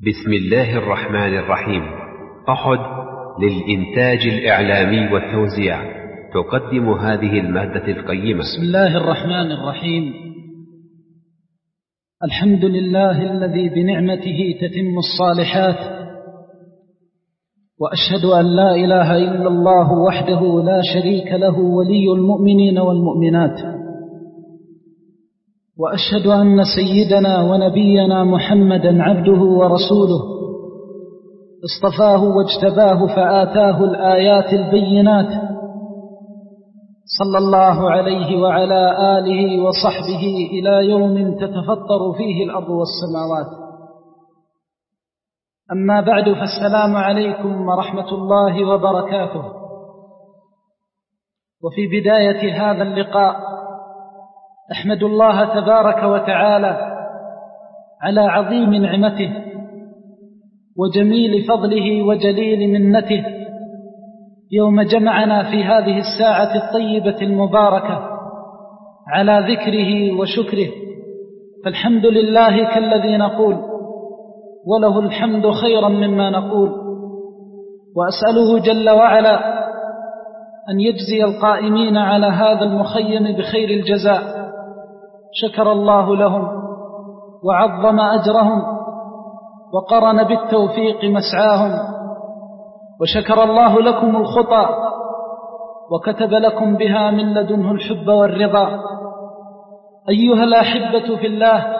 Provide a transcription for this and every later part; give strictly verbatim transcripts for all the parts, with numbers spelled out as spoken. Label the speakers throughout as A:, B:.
A: بسم الله الرحمن الرحيم. أحد للإنتاج الإعلامي والتوزيع تقدم هذه المادة القيمة.
B: بسم الله الرحمن الرحيم. الحمد لله الذي بنعمته تتم الصالحات، وأشهد أن لا إله إلا الله وحده لا شريك له ولي المؤمنين والمؤمنات، وأشهد أن سيدنا ونبينا محمدا عبده ورسوله اصطفاه واجتباه فآتاه الآيات البينات، صلى الله عليه وعلى آله وصحبه إلى يوم تتفطر فيه الأرض والسماوات. أما بعد، فالسلام عليكم ورحمة الله وبركاته. وفي بداية هذا اللقاء أحمد الله تبارك وتعالى على عظيم نعمته وجميل فضله وجليل منته يوم جمعنا في هذه الساعة الطيبة المباركة على ذكره وشكره، فالحمد لله كالذي نقول، وله الحمد خيرا مما نقول. وأسأله جل وعلا أن يجزي القائمين على هذا المخيم بخير الجزاء، شكر الله لهم وعظم أجرهم وقرن بالتوفيق مسعاهم، وشكر الله لكم الخطى وكتب لكم بها من لدنه الحب والرضا. أيها الأحبة في الله،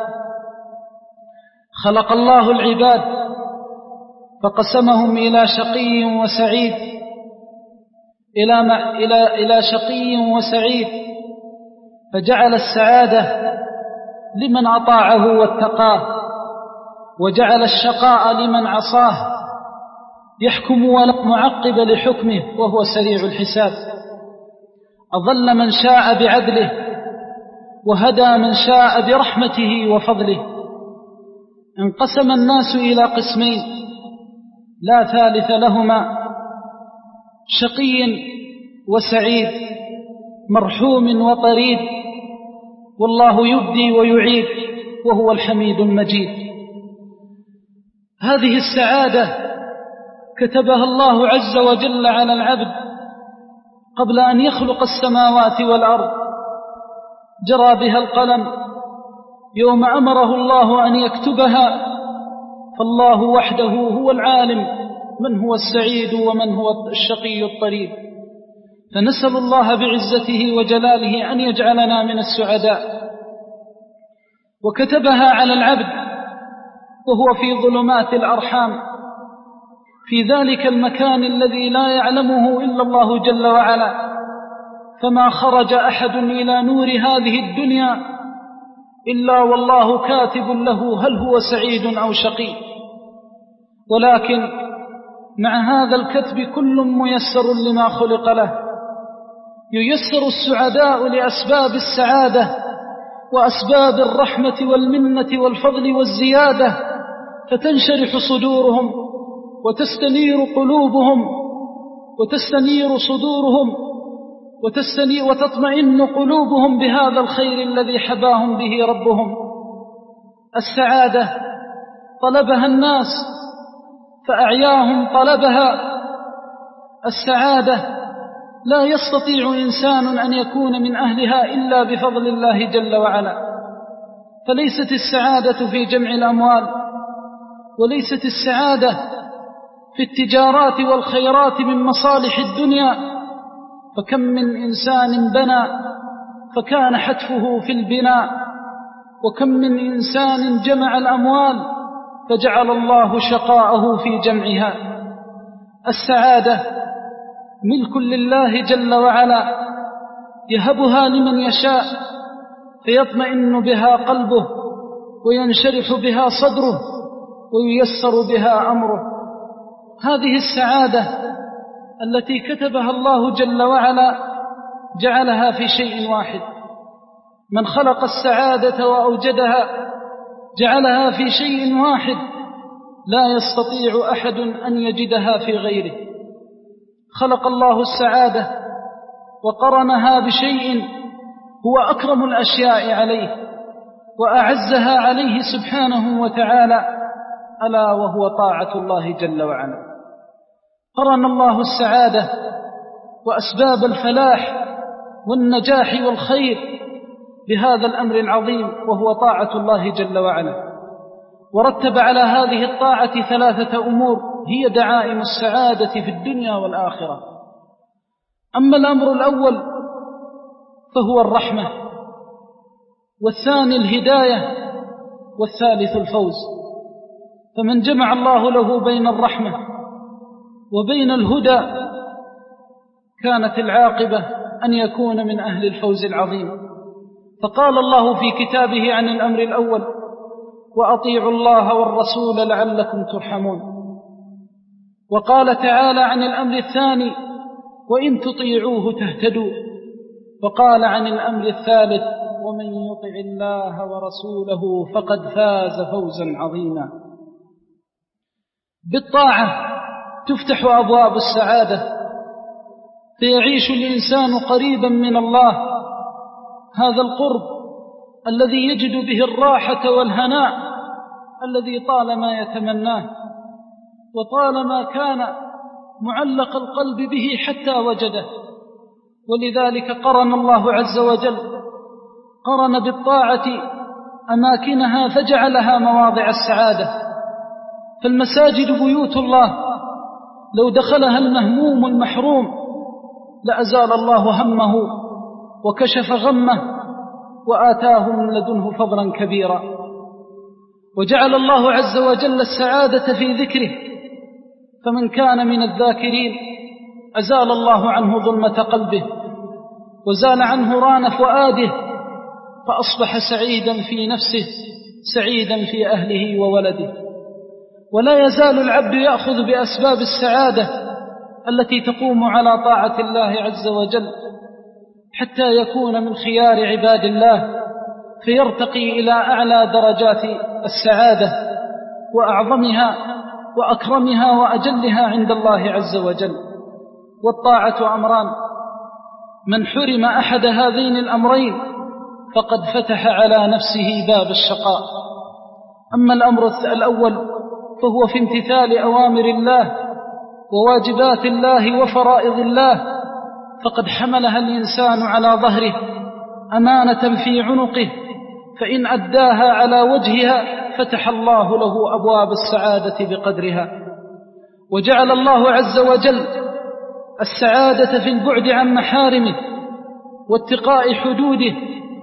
B: خلق الله العباد فقسمهم إلى شقي وسعيد، إلى, ما إلى, إلى شقي وسعيد، فجعل السعادة لمن أطاعه واتقاه، وجعل الشقاء لمن عصاه، يحكم ولا معقب لحكمه وهو سريع الحساب. أضل من شاء بعدله وهدى من شاء برحمته وفضله. انقسم الناس إلى قسمين لا ثالث لهما، شقي وسعيد، مرحوم وطريد، والله يبدي ويعيد وهو الحميد المجيد. هذه السعادة كتبها الله عز وجل على العبد قبل أن يخلق السماوات والأرض، جرى بها القلم يوم أمره الله أن يكتبها، فالله وحده هو العالم من هو السعيد ومن هو الشقي الطريد. فنسأل الله بعزته وجلاله أن يجعلنا من السعداء. وكتبها على العبد وهو في ظلمات الأرحام، في ذلك المكان الذي لا يعلمه إلا الله جل وعلا، فما خرج أحد إلى نور هذه الدنيا إلا والله كاتب له هل هو سعيد أو شقي. ولكن مع هذا الكتب كل ميسر لما خلق له، ييسر السعداء لأسباب السعادة وأسباب الرحمة والمنة والفضل والزيادة، فتنشرح صدورهم وتستنير قلوبهم وتستنير صدورهم وتستنير وتطمئن قلوبهم بهذا الخير الذي حباهم به ربهم. السعادة طلبها الناس فأعياهم طلبها. السعادة لا يستطيع إنسان أن يكون من أهلها إلا بفضل الله جل وعلا. فليست السعادة في جمع الأموال، وليست السعادة في التجارات والخيرات من مصالح الدنيا، فكم من إنسان بنى فكان حتفه في البناء، وكم من إنسان جمع الأموال فجعل الله شقاءه في جمعها. السعادة ملك لله جل وعلا، يهبها لمن يشاء فيطمئن بها قلبه وينشرح بها صدره وييسر بها أمره. هذه السعادة التي كتبها الله جل وعلا جعلها في شيء واحد. من خلق السعادة وأوجدها جعلها في شيء واحد لا يستطيع أحد أن يجدها في غيره. خلق الله السعادة وقرنها بشيء هو أكرم الأشياء عليه وأعزها عليه سبحانه وتعالى، ألا وهو طاعة الله جل وعلا. قرن الله السعادة وأسباب الفلاح والنجاح والخير بهذا الأمر العظيم وهو طاعة الله جل وعلا، ورتب على هذه الطاعة ثلاثة أمور هي دعائم السعادة في الدنيا والآخرة. أما الأمر الأول فهو الرحمة، والثاني الهداية، والثالث الفوز. فمن جمع الله له بين الرحمة وبين الهدى كانت العاقبة أن يكون من أهل الفوز العظيم. فقال الله في كتابه عن الأمر الأول: وأطيعوا الله والرسول لعلكم ترحمون. وقال تعالى عن الأمر الثاني: وإن تطيعوه تهتدوا. وقال عن الأمر الثالث: ومن يطع الله ورسوله فقد فاز فوزا عظيما. بالطاعة تفتح أبواب السعادة، فيعيش الإنسان قريبا من الله، هذا القرب الذي يجد به الراحة والهناء الذي طالما يتمناه وطالما كان معلق القلب به حتى وجده. ولذلك قرن الله عز وجل قرن بالطاعة أماكنها فجعلها مواضع السعادة. فالمساجد بيوت الله، لو دخلها المهموم المحروم لأزال الله همه وكشف غمه وآتاه من لدنه فضلا كبيرا. وجعل الله عز وجل السعادة في ذكره، فمن كان من الذاكرين أزال الله عنه ظلمة قلبه وزال عنه ران فؤاده، فأصبح سعيدا في نفسه سعيدا في أهله وولده. ولا يزال العبد يأخذ بأسباب السعادة التي تقوم على طاعة الله عز وجل حتى يكون من خيار عباد الله، فيرتقي إلى أعلى درجات السعادة وأعظمها وأكرمها وأجلها عند الله عز وجل. والطاعة أمران، من حرم أحد هذين الأمرين فقد فتح على نفسه باب الشقاء. أما الأمر الأول فهو في امتثال أوامر الله وواجبات الله وفرائض الله، فقد حملها الإنسان على ظهره أمانة في عنقه، فإن أداها على وجهها فتح الله له أبواب السعادة بقدرها. وجعل الله عز وجل السعادة في البعد عن محارمه واتقاء حدوده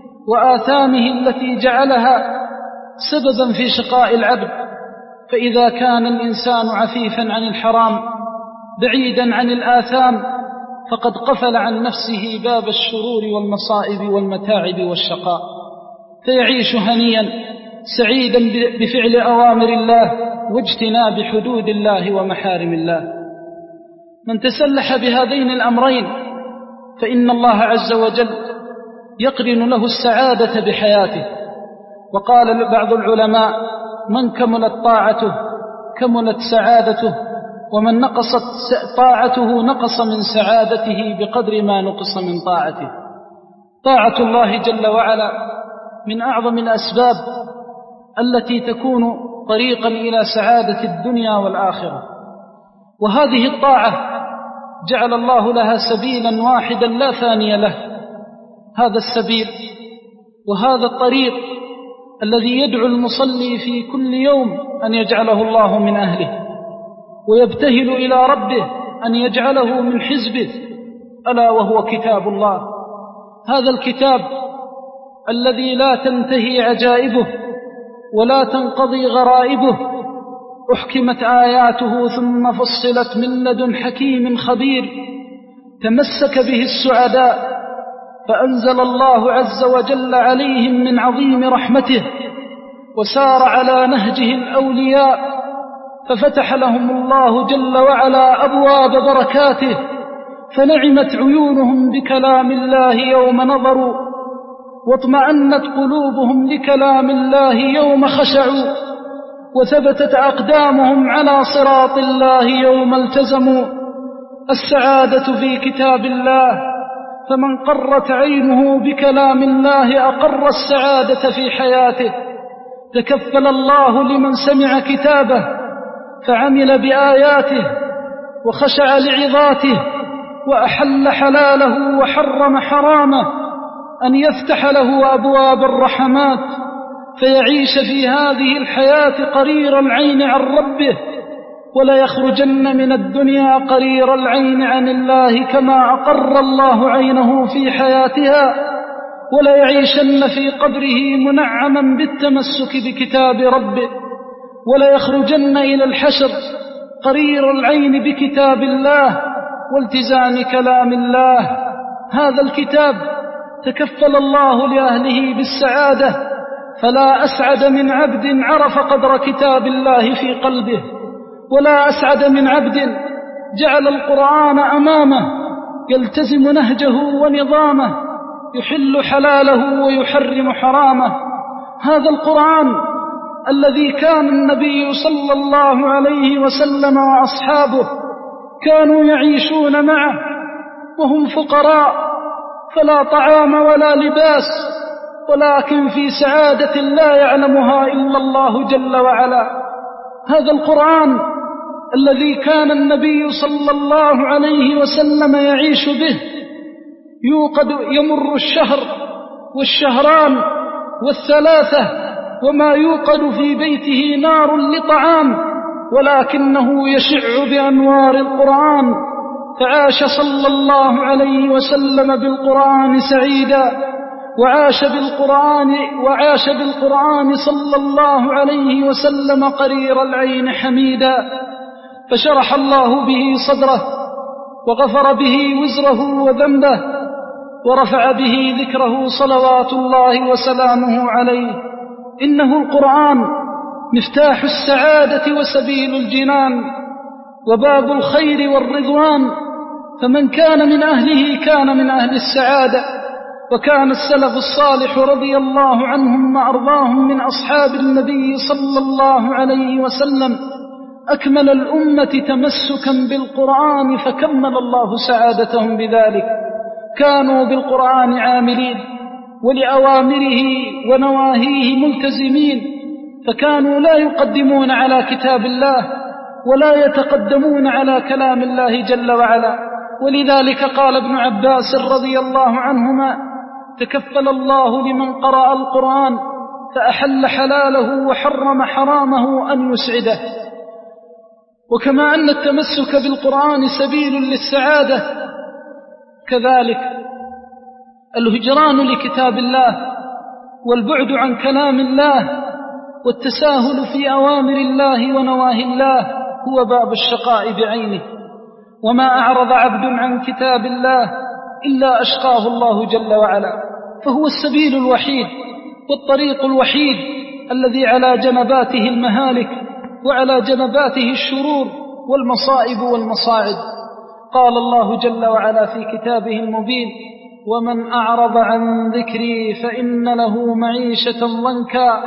B: وآثامه التي جعلها سببا في شقاء العبد. فإذا كان الإنسان عفيفا عن الحرام بعيدا عن الآثام فقد قفل عن نفسه باب الشرور والمصائب والمتاعب والشقاء، فيعيش هنيا سعيدا بفعل أوامر الله واجتناب حدود الله ومحارم الله. من تسلح بهذين الأمرين فإن الله عز وجل يقرن له السعادة بحياته. وقال بعض العلماء: من كملت طاعته كملت سعادته، ومن نقصت طاعته نقص من سعادته بقدر ما نقص من طاعته. طاعة الله جل وعلا من أعظم الأسباب التي تكون طريقا إلى سعادة الدنيا والآخرة. وهذه الطاعة جعل الله لها سبيلا واحدا لا ثاني له. هذا السبيل وهذا الطريق الذي يدعو المصلي في كل يوم أن يجعله الله من أهله، ويبتهل إلى ربه أن يجعله من حزبه، ألا وهو كتاب الله. هذا الكتاب الذي لا تنتهي عجائبه ولا تنقضي غرائبه، أحكمت آياته ثم فصلت من لدن حكيم خبير، تمسك به السعداء فأنزل الله عز وجل عليهم من عظيم رحمته، وسار على نهجه الأولياء ففتح لهم الله جل وعلا أبواب بركاته، فنعمت عيونهم بكلام الله يوم نظروا، واطمأنت قلوبهم لكلام الله يوم خشعوا، وثبتت أقدامهم على صراط الله يوم التزموا. السعادة في كتاب الله، فمن قرت عينه بكلام الله أقر السعادة في حياته، تكفل الله لمن سمع كتابه فعمل بآياته وخشع لعظاته وأحل حلاله وحرم حرامه أن يفتح له أبواب الرحمات فيعيش في هذه الحياة قرير العين عن ربه، ولا يخرجن من الدنيا قرير العين عن الله كما أقر الله عينه في حياتها، ولا يعيشن في قبره منعما بالتمسك بكتاب ربه، ولا يخرجن إلى الحشر قرير العين بكتاب الله والتزام كلام الله. هذا الكتاب تكفل الله لأهله بالسعادة، فلا أسعد من عبد عرف قدر كتاب الله في قلبه، ولا أسعد من عبد جعل القرآن أمامه يلتزم نهجه ونظامه، يحل حلاله ويحرم حرامه. هذا القرآن الذي كان النبي صلى الله عليه وسلم وأصحابه كانوا يعيشون معه وهم فقراء، فلا طعام ولا لباس، ولكن في سعادة لا يعلمها إلا الله جل وعلا. هذا القرآن الذي كان النبي صلى الله عليه وسلم يعيش به، يوقد يمر الشهر والشهران والثلاثة وما يوقد في بيته نار لطعام، ولكنه يشع بأنوار القرآن، فعاش صلى الله عليه وسلم بالقرآن سعيدا، وعاش بالقرآن وعاش بالقرآن صلى الله عليه وسلم قرير العين حميدا، فشرح الله به صدره وغفر به وزره وذنبه ورفع به ذكره صلوات الله وسلامه عليه. إنه القرآن مفتاح السعادة وسبيل الجنان وباب الخير والرضوان، فمن كان من أهله كان من أهل السعادة. وكان السلف الصالح رضي الله عنهم وأرضاهم من أصحاب النبي صلى الله عليه وسلم أكمل الأمة تمسكا بالقرآن، فكمل الله سعادتهم بذلك. كانوا بالقرآن عاملين ولأوامره ونواهيه ملتزمين، فكانوا لا يقدمون على كتاب الله ولا يتقدمون على كلام الله جل وعلا. ولذلك قال ابن عباس رضي الله عنهما: تكفل الله لمن قرأ القرآن فأحل حلاله وحرم حرامه أن يسعده. وكما أن التمسك بالقرآن سبيل للسعادة، كذلك الهجران لكتاب الله والبعد عن كلام الله والتساهل في أوامر الله ونواهي الله هو باب الشقاء بعينه. وما أعرض عبد عن كتاب الله إلا أشقاه الله جل وعلا، فهو السبيل الوحيد والطريق الوحيد الذي على جنباته المهالك وعلى جنباته الشرور والمصائب والمصاعب. قال الله جل وعلا في كتابه المبين: ومن أعرض عن ذكري فإن له معيشة ضنكا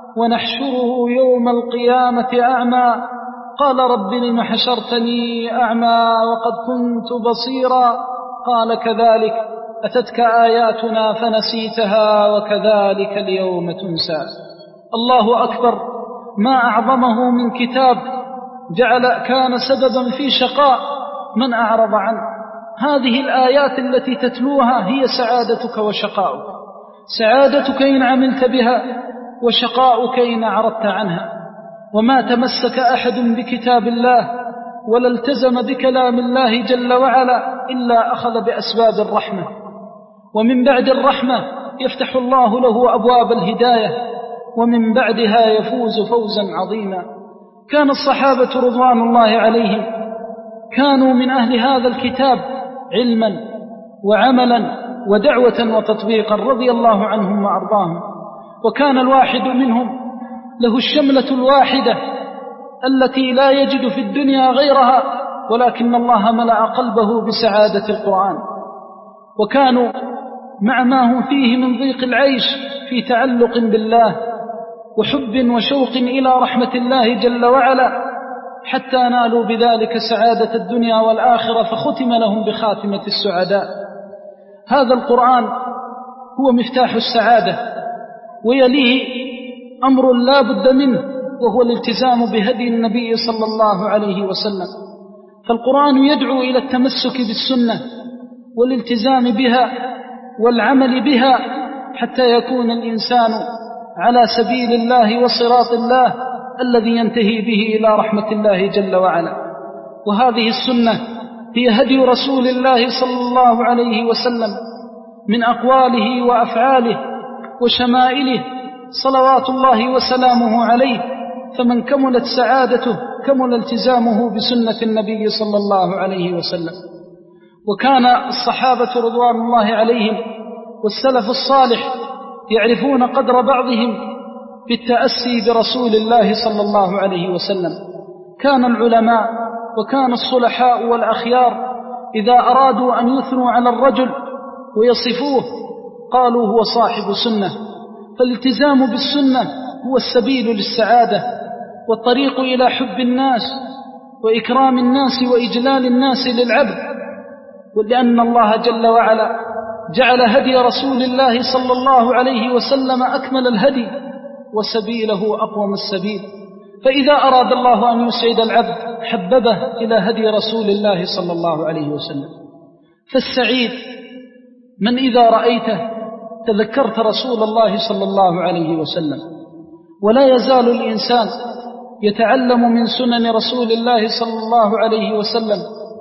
B: ونحشره يوم القيامة أعمى قال رب لم حشرتني أعمى وقد كنت بصيرا قال كذلك أتتك آياتنا فنسيتها وكذلك اليوم تنسى. الله أكبر، ما أعظمه من كتاب جعل كان سببا في شقاء من أعرض عنه. هذه الآيات التي تتلوها هي سعادتك وشقاؤك، سعادتك إن عملت بها وشقاؤك إن أعرضت عنها. وما تمسك أحد بكتاب الله ولا التزم بكلام الله جل وعلا إلا أخذ بأسباب الرحمة، ومن بعد الرحمة يفتح الله له أبواب الهداية، ومن بعدها يفوز فوزا عظيما. كان الصحابة رضوان الله عليهم كانوا من أهل هذا الكتاب علما وعملا ودعوة وتطبيقا رضي الله عنهم وأرضاهم. وكان الواحد منهم له الشملة الواحدة التي لا يجد في الدنيا غيرها، ولكن الله ملأ قلبه بسعادة القرآن. وكانوا مع ما هم فيه من ضيق العيش في تعلق بالله وحب وشوق إلى رحمة الله جل وعلا، حتى نالوا بذلك سعادة الدنيا والآخرة، فختم لهم بخاتمة السعداء. هذا القرآن هو مفتاح السعادة، ويليه أمر لا بد منه، وهو الالتزام بهدي النبي صلى الله عليه وسلم. فالقرآن يدعو إلى التمسك بالسنة والالتزام بها والعمل بها حتى يكون الإنسان على سبيل الله وصراط الله الذي ينتهي به إلى رحمة الله جل وعلا. وهذه السنة هي هدي رسول الله صلى الله عليه وسلم من أقواله وأفعاله وشمائله صلوات الله وسلامه عليه. فمن كملت سعادته كمل التزامه بسنة النبي صلى الله عليه وسلم. وكان الصحابة رضوان الله عليهم والسلف الصالح يعرفون قدر بعضهم بالتأسي برسول الله صلى الله عليه وسلم. كان العلماء وكان الصلحاء والأخيار إذا أرادوا أن يثنوا على الرجل ويصفوه قالوا هو صاحب سنة. فالالتزام بالسنة هو السبيل للسعادة والطريق إلى حب الناس وإكرام الناس وإجلال الناس للعبد. ولأن الله جل وعلا جعل هدي رسول الله صلى الله عليه وسلم أكمل الهدي وسبيله أقوم السبيل. فإذا أراد الله أن يسعد العبد حببه إلى هدي رسول الله صلى الله عليه وسلم. فالسعيد من إذا رأيته تذكرت رسول الله صلى الله عليه وسلم. ولا يزال الإنسان يتعلم من سنن رسول الله صلى الله عليه وسلم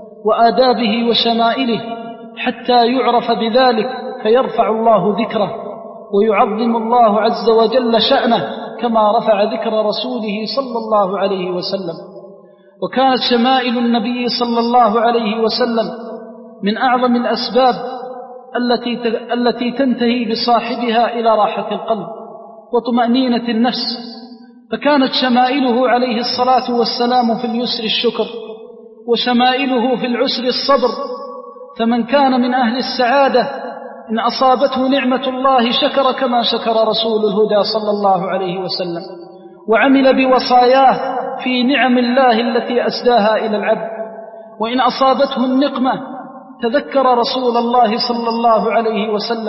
B: وآدابه وشمائله حتى يعرف بذلك فيرفع الله ذكره ويعظم الله عز وجل شأنه كما رفع ذكر رسوله صلى الله عليه وسلم. وكانت شمائل النبي صلى الله عليه وسلم من أعظم الأسباب التي التي تنتهي بصاحبها إلى راحة القلب وطمأنينة النفس. فكانت شمائله عليه الصلاة والسلام في اليسر الشكر، وشمائله في العسر الصبر. فمن كان من أهل السعادة إن أصابته نعمة الله شكر كما شكر رسول الهدى صلى الله عليه وسلم، وعمل بوصاياه في نعم الله التي أسداها إلى العبد. وإن أصابته النقمة تذكر رسول الله صلى الله عليه وسلم،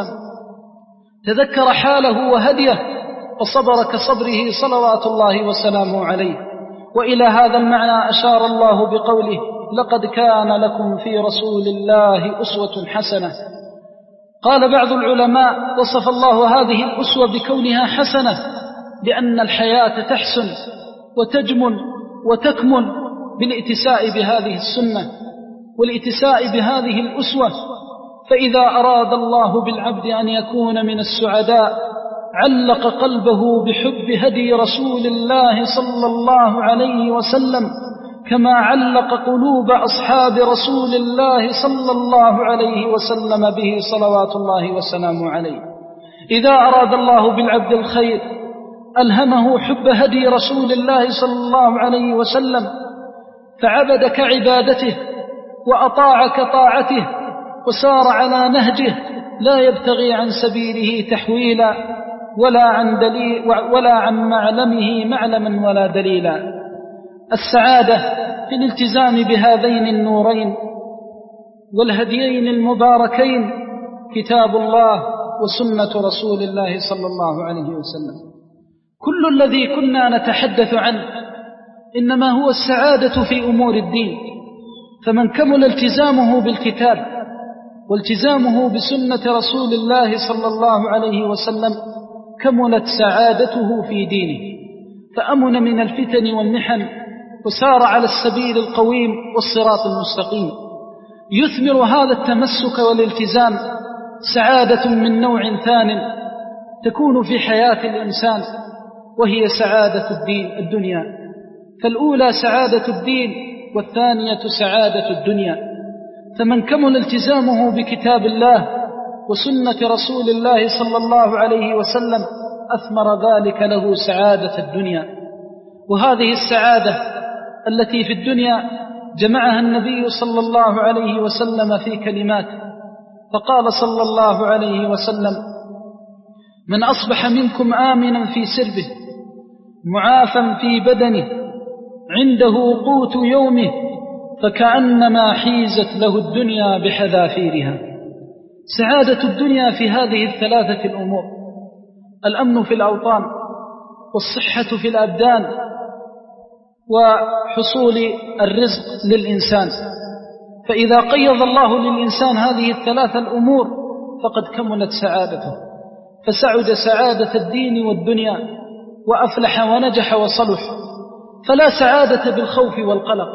B: تذكر حاله وهديه وصبر كصبره صلوات الله وسلامه عليه. وإلى هذا المعنى أشار الله بقوله: لقد كان لكم في رسول الله أسوة حسنة. قال بعض العلماء: وصف الله هذه الأسوة بكونها حسنة لأن الحياة تحسن وتجمل وتكمل بالاتساء بهذه السنة والاتساء بهذه الأسوة. فإذا أراد الله بالعبد أن يكون من السعداء علق قلبه بحب هدي رسول الله صلى الله عليه وسلم كما علق قلوب أصحاب رسول الله صلى الله عليه وسلم به صلوات الله وسلامه عليه. إذا أراد الله بالعبد الخير ألهمه حب هدي رسول الله صلى الله عليه وسلم فعبد كعبادته وأطاع كطاعته وسار على نهجه لا يبتغي عن سبيله تحويلا ولا عن, دليل ولا عن معلمه معلما ولا دليلا. السعادة في الالتزام بهذين النورين والهديين المباركين كتاب الله وسنة رسول الله صلى الله عليه وسلم. كل الذي كنا نتحدث عنه إنما هو السعادة في أمور الدين. فمن كمل التزامه بالكتاب والتزامه بسنة رسول الله صلى الله عليه وسلم كملت سعادته في دينه، فأمن من الفتن والمحن وسار على السبيل القويم والصراط المستقيم. يثمر هذا التمسك والالتزام سعادة من نوع ثان تكون في حياة الإنسان، وهي سعادة الدين الدنيا. فالأولى سعادة الدين والثانية سعادة الدنيا. فمن كمل التزامه بكتاب الله وسنة رسول الله صلى الله عليه وسلم أثمر ذلك له سعادة الدنيا. وهذه السعادة التي في الدنيا جمعها النبي صلى الله عليه وسلم في كلمات، فقال صلى الله عليه وسلم: من أصبح منكم آمنا في سربه معافا في بدنه عنده قوت يومه فكأنما حيزت له الدنيا بحذافيرها. سعادة الدنيا في هذه الثلاثة الأمور: الأمن في الأوطان، والصحة في الأبدان وحصول الرزق للإنسان. فإذا قيض الله للإنسان هذه الثلاثة الأمور فقد كملت سعادته، فسعد سعادة الدين والدنيا وأفلح ونجح وصلح. فلا سعادة بالخوف والقلق.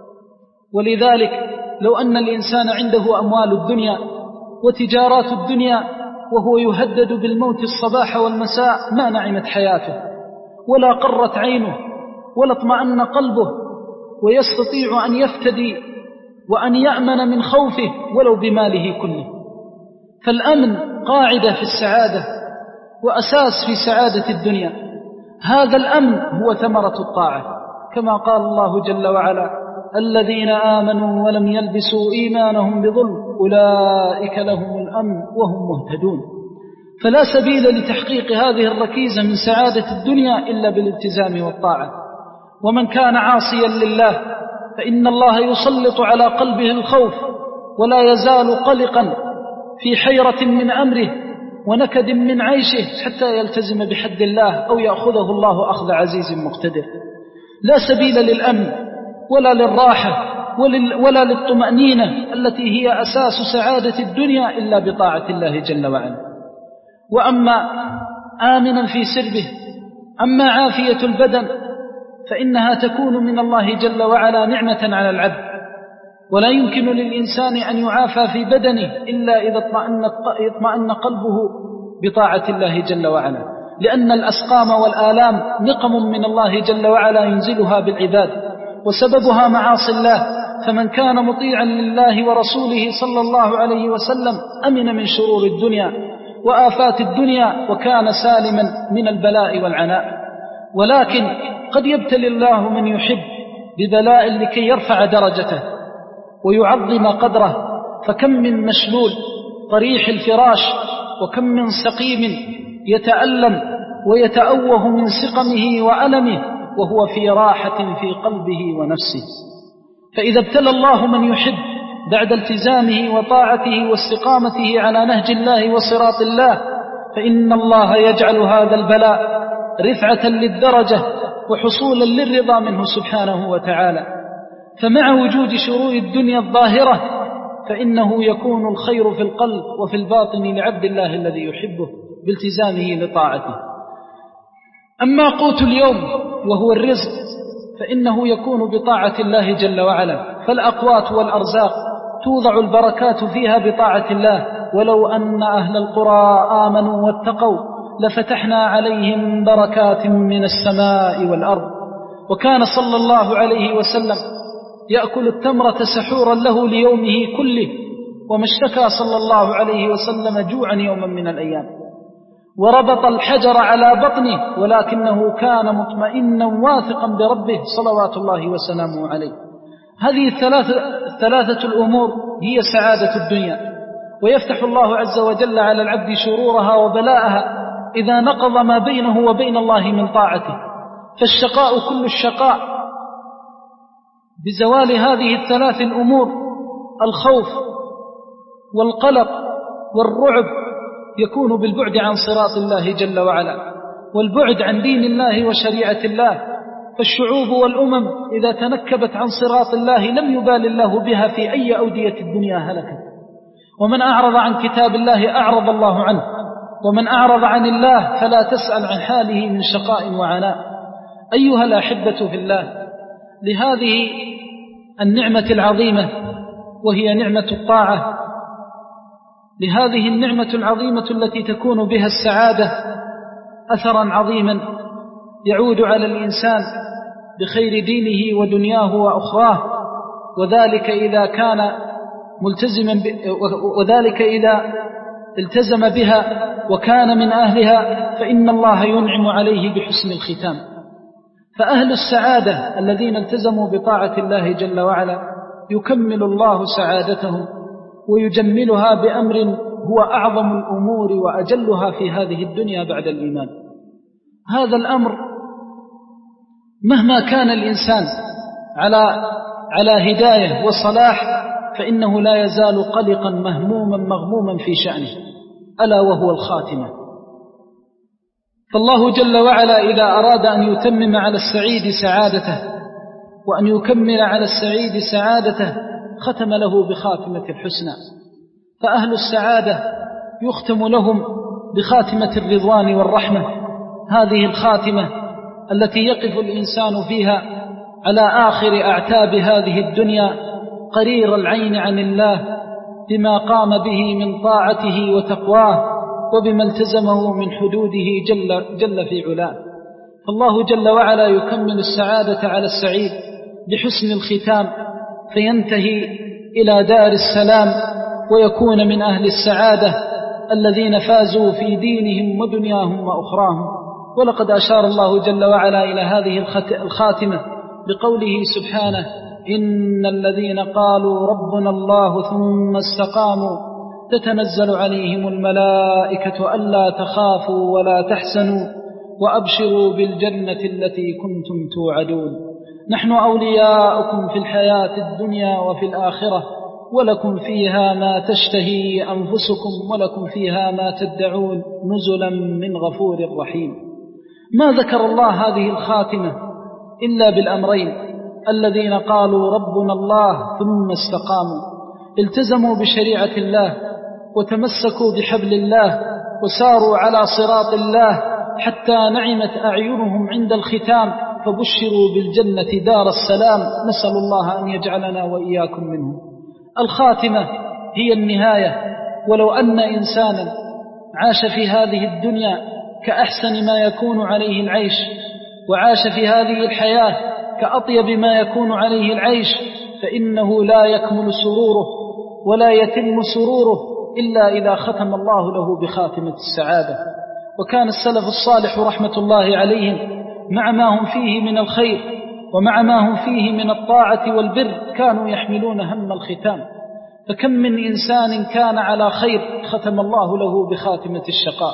B: ولذلك لو أن الإنسان عنده أموال الدنيا وتجارات الدنيا وهو يهدد بالموت الصباح والمساء ما نعمت حياته ولا قرت عينه ولا اطمأن قلبه، ويستطيع أن يفتدي وأن يأمن من خوفه ولو بماله كله. فالأمن قاعدة في السعادة وأساس في سعادة الدنيا. هذا الأمن هو ثمرة الطاعة، كما قال الله جل وعلا: الذين آمنوا ولم يلبسوا إيمانهم بظلم أولئك لهم الأمن وهم مهتدون. فلا سبيل لتحقيق هذه الركيزة من سعادة الدنيا إلا بالالتزام والطاعة. ومن كان عاصيا لله فإن الله يسلط على قلبه الخوف ولا يزال قلقا في حيرة من أمره ونكد من عيشه حتى يلتزم بحد الله أو يأخذه الله أخذ عزيز مقتدر. لا سبيل للأمن ولا للراحة ولا للطمأنينة التي هي أساس سعادة الدنيا إلا بطاعة الله جل وعلا. وأما آمنا في سربه، أما عافية البدن فإنها تكون من الله جل وعلا نعمة على العبد، ولا يمكن للإنسان أن يعافى في بدنه إلا إذا اطمأن قلبه بطاعة الله جل وعلا، لأن الأسقام والآلام نقم من الله جل وعلا ينزلها بالعباد وسببها معاصي الله. فمن كان مطيعا لله ورسوله صلى الله عليه وسلم أمن من شرور الدنيا وآفات الدنيا وكان سالما من البلاء والعناء. ولكن قد يبتلي الله من يحب ببلاء لكي يرفع درجته ويعظم قدره، فكم من مشلول طريح الفراش وكم من سقيم يتألم ويتأوه من سقمه وألمه وهو في راحة في قلبه ونفسه. فإذا ابتلى الله من يحب بعد التزامه وطاعته واستقامته على نهج الله وصراط الله فإن الله يجعل هذا البلاء رفعة للدرجة وحصولا للرضا منه سبحانه وتعالى. فمع وجود شرور الدنيا الظاهرة فإنه يكون الخير في القلب وفي الباطن لعبد الله الذي يحبه بالتزامه لطاعته. أما قوت اليوم وهو الرزق فإنه يكون بطاعة الله جل وعلا، فالأقوات والأرزاق توضع البركات فيها بطاعة الله. ولو أن أهل القرى آمنوا واتقوا لفتحنا عليهم بركات من السماء والأرض. وكان صلى الله عليه وسلم يأكل التمرة سحورا له ليومه كله، وما اشتكى صلى الله عليه وسلم جوعا يوما من الأيام، وربط الحجر على بطنه ولكنه كان مطمئنا واثقا بربه صلوات الله وسلامه عليه. هذه الثلاثة, الثلاثة الأمور هي سعادة الدنيا، ويفتح الله عز وجل على العبد شرورها وبلاءها إذا نقض ما بينه وبين الله من طاعته. فالشقاء كل الشقاء بزوال هذه الثلاث الأمور: الخوف والقلق والرعب يكون بالبعد عن صراط الله جل وعلا والبعد عن دين الله وشريعة الله. فالشعوب والأمم إذا تنكبت عن صراط الله لم يبال الله بها في أي أودية الدنيا هلكت. ومن أعرض عن كتاب الله أعرض الله عنه، ومن أعرض عن الله فلا تسأل عن حاله من شقاء وعناء. أيها الأحبة في الله، لهذه النعمة العظيمة وهي نعمة الطاعة، لهذه النعمة العظيمة التي تكون بها السعادة أثرا عظيما يعود على الإنسان بخير دينه ودنياه وأخراه، وذلك إذا كان ملتزما ب... وذلك إذا التزم بها وكان من أهلها فإن الله ينعم عليه بحسن الختام. فأهل السعادة الذين التزموا بطاعة الله جل وعلا يكمل الله سعادتهم ويجملها بأمر هو أعظم الأمور وأجلها في هذه الدنيا بعد الإيمان. هذا الأمر مهما كان الإنسان على على هداية وصلاح فإنه لا يزال قلقا مهموما مغموما في شأنه، ألا وهو الخاتمة. فالله جل وعلا إذا أراد أن يتمم على السعيد سعادته وأن يكمل على السعيد سعادته ختم له بخاتمة الحسنى. فأهل السعادة يختم لهم بخاتمة الرضوان والرحمة، هذه الخاتمة التي يقف الإنسان فيها على آخر أعتاب هذه الدنيا قرير العين عن الله بما قام به من طاعته وتقواه وبما التزمه من حدوده جل, جل في علاه. فالله جل وعلا يكمل السعادة على السعيد بحسن الختام فينتهي إلى دار السلام ويكون من أهل السعادة الذين فازوا في دينهم ودنياهم وأخراهم. ولقد أشار الله جل وعلا إلى هذه الخاتمة بقوله سبحانه: إن الذين قالوا ربنا الله ثم استقاموا تتنزل عليهم الملائكة ألا تخافوا ولا تحزنوا وأبشروا بالجنة التي كنتم توعدون. نحن أولياؤكم في الحياة الدنيا وفي الآخرة ولكم فيها ما تشتهي أنفسكم ولكم فيها ما تدعون نزلا من غفور رحيم. ما ذكر الله هذه الخاتمة إلا بالأمرين: الذين قالوا ربنا الله ثم استقاموا، التزموا بشريعة الله وتمسكوا بحبل الله وساروا على صراط الله حتى نعمت أعينهم عند الختام فبشروا بالجنة دار السلام، نسأل الله أن يجعلنا وإياكم منهم. الخاتمة هي النهاية، ولو أن إنسانا عاش في هذه الدنيا كأحسن ما يكون عليه العيش وعاش في هذه الحياة كأطيب ما يكون عليه العيش فإنه لا يكمل سروره ولا يتم سروره إلا إذا ختم الله له بخاتمة السعادة. وكان السلف الصالح رحمة الله عليهم مع ما هم فيه من الخير ومع ما هم فيه من الطاعة والبر كانوا يحملون هم الختام. فكم من إنسان كان على خير ختم الله له بخاتمة الشقاء،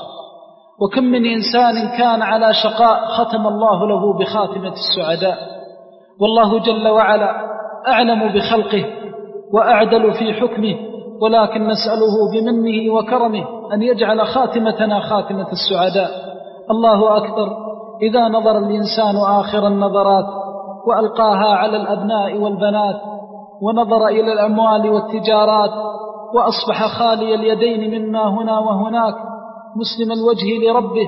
B: وكم من إنسان كان على شقاء ختم الله له بخاتمة السعداء. والله جل وعلا أعلم بخلقه وأعدل في حكمه، ولكن نسأله بمنه وكرمه أن يجعل خاتمتنا خاتمة السعداء. الله أكبر إذا نظر الإنسان آخر النظرات وألقاها على الأبناء والبنات ونظر إلى الأموال والتجارات وأصبح خالي اليدين مما هنا وهناك، مسلم الوجه لربه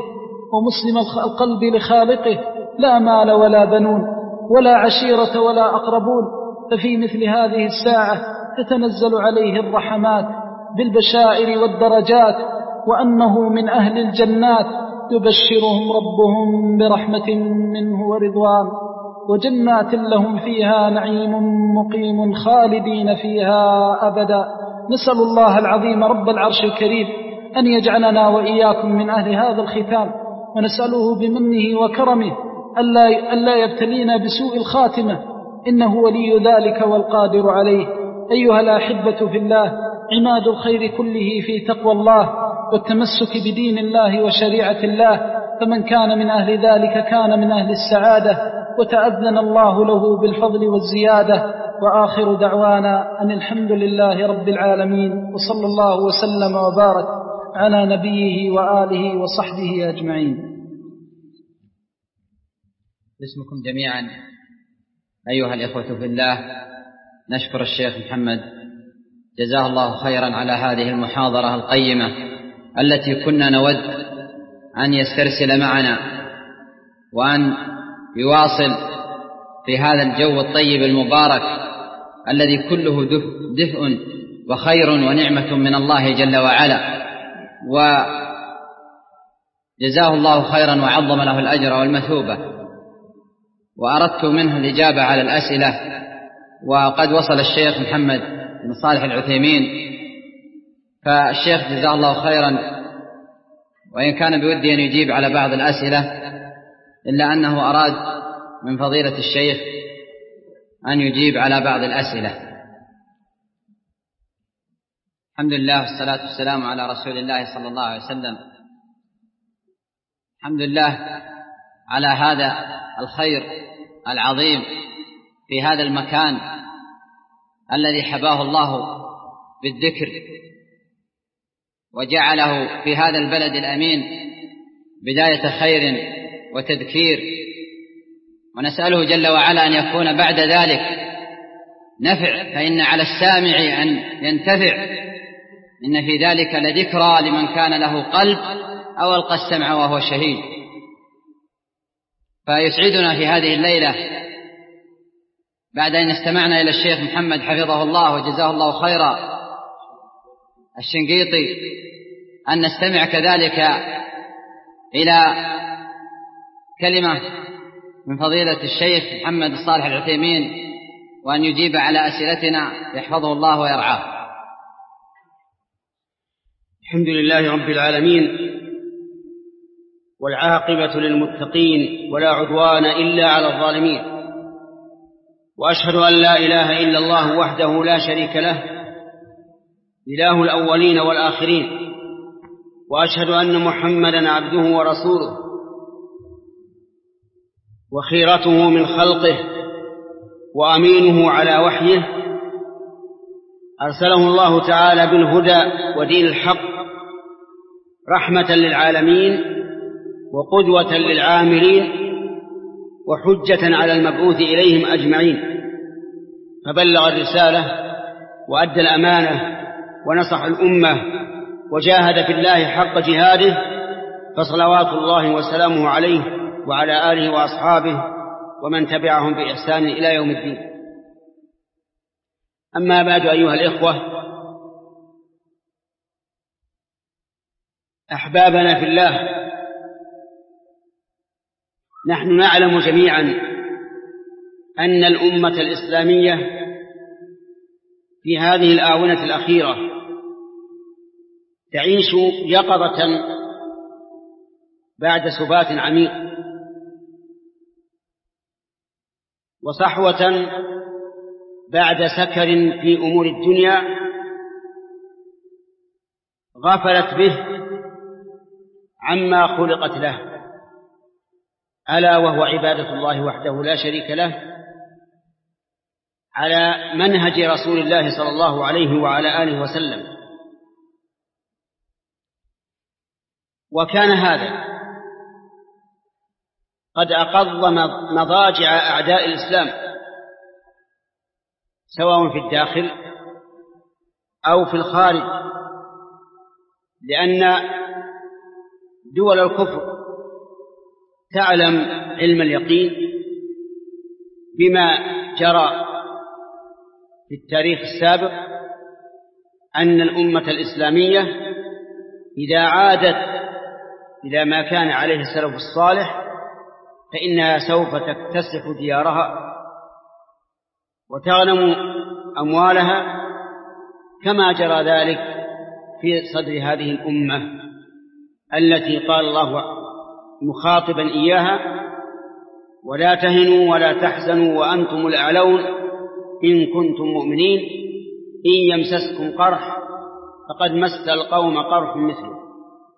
B: ومسلم القلب لخالقه، لا مال ولا بنون ولا عشيرة ولا أقربون. ففي مثل هذه الساعة تتنزل عليه الرحمات بالبشائر والدرجات وأنه من أهل الجنات، يبشرهم ربهم برحمة منه ورضوان وجنات لهم فيها نعيم مقيم خالدين فيها أبدا. نسأل الله العظيم رب العرش الكريم أن يجعلنا وإياكم من أهل هذا الختام، ونسأله بمنه وكرمه ألا, ألا يبتلينا بسوء الخاتمة، إنه ولي ذلك والقادر عليه. أيها الأحبة في الله، عماد الخير كله في تقوى الله والتمسك بدين الله وشريعة الله، فمن كان من أهل ذلك كان من أهل السعادة وتأذن الله له بالفضل والزيادة. وآخر دعوانا أن الحمد لله رب العالمين، وصلى الله وسلم وبارك على نبيه وآله وصحبه أجمعين.
C: باسمكم جميعا أيها الإخوة في الله، نشكر الشيخ محمد جزاه الله خيرا على هذه المحاضرة القيمة التي كنا نود أن يسترسل معنا وأن يواصل في هذا الجو الطيب المبارك الذي كله دفء وخير ونعمة من الله جل وعلا. وجزاه الله خيرا وعظم له الأجر والمثوبة. وأردت منه الإجابة على الأسئلة، وقد وصل الشيخ محمد بن صالح العثيمين، فالشيخ جزاه الله خيرا، وإن كان بودي أن يجيب على بعض الأسئلة إلا أنه أراد من فضيلة الشيخ أن يجيب على بعض الأسئلة. الحمد لله والصلاة والسلام على رسول الله صلى الله عليه وسلم. الحمد لله على هذا الخير العظيم في هذا المكان الذي حباه الله بالذكر وجعله في هذا البلد الأمين بداية خير وتذكير، ونسأله جل وعلا أن يكون بعد ذلك نفع، فإن على السامع أن ينتفع، إن في ذلك لذكرى لمن كان له قلب أو ألقى السمع وهو شهيد. فيسعدنا في هذه الليلة بعد أن استمعنا إلى الشيخ محمد حفظه الله وجزاه الله خيرا الشنقيطي أن نستمع كذلك إلى كلمة من فضيلة الشيخ محمد الصالح العثيمين، وأن يجيب على أسئلتنا يحفظه الله ويرعاه.
D: الحمد لله رب العالمين، والعاقبة للمتقين، ولا عدوان إلا على الظالمين، وأشهد أن لا إله إلا الله وحده لا شريك له، إله الأولين والآخرين، وأشهد أن محمدا عبده ورسوله وخيرته من خلقه وأمينه على وحيه، أرسله الله تعالى بالهدى ودين الحق رحمة للعالمين وقدوة للعاملين وحجة على المبعوث إليهم أجمعين، فبلغ الرسالة وأدى الأمانة ونصح الأمة وجاهد في الله حق جهاده، فصلوات الله وسلامه عليه وعلى آله وأصحابه ومن تبعهم بإحسان إلى يوم الدين. أما بعد، أيها الإخوة أحبابنا في الله، نحن نعلم جميعا أن الأمة الإسلامية في هذه الآونة الأخيرة تعيش يقظة بعد سبات عميق، وصحوة بعد سكر في أمور الدنيا غفلت به عما خلقت له، ألا وهو عبادة الله وحده لا شريك له على منهج رسول الله صلى الله عليه وعلى آله وسلم. وكان هذا قد أقض مضاجع أعداء الإسلام سواء في الداخل أو في الخارج، لأن دول الكفر تعلم علم اليقين بما جرى في التاريخ السابق أن الأمة الإسلامية إذا عادت إلى ما كان عليه السلف الصالح فإنها سوف تكتسح ديارها وتغنم أموالها، كما جرى ذلك في صدر هذه الأمة التي قال الله مخاطبا إياها: ولا تهنوا ولا تحزنوا وأنتم الأعلون إن كنتم مؤمنين إن يمسسكم قرح فقد مس القوم قرح مثله.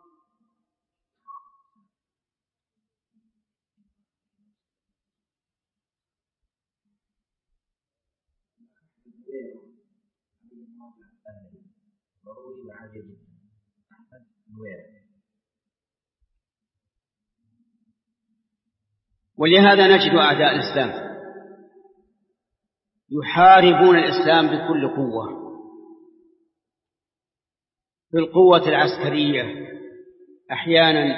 D: ولهذا نجد أعداء الإسلام يحاربون الإسلام بكل قوة، بالقوة العسكرية أحيانا،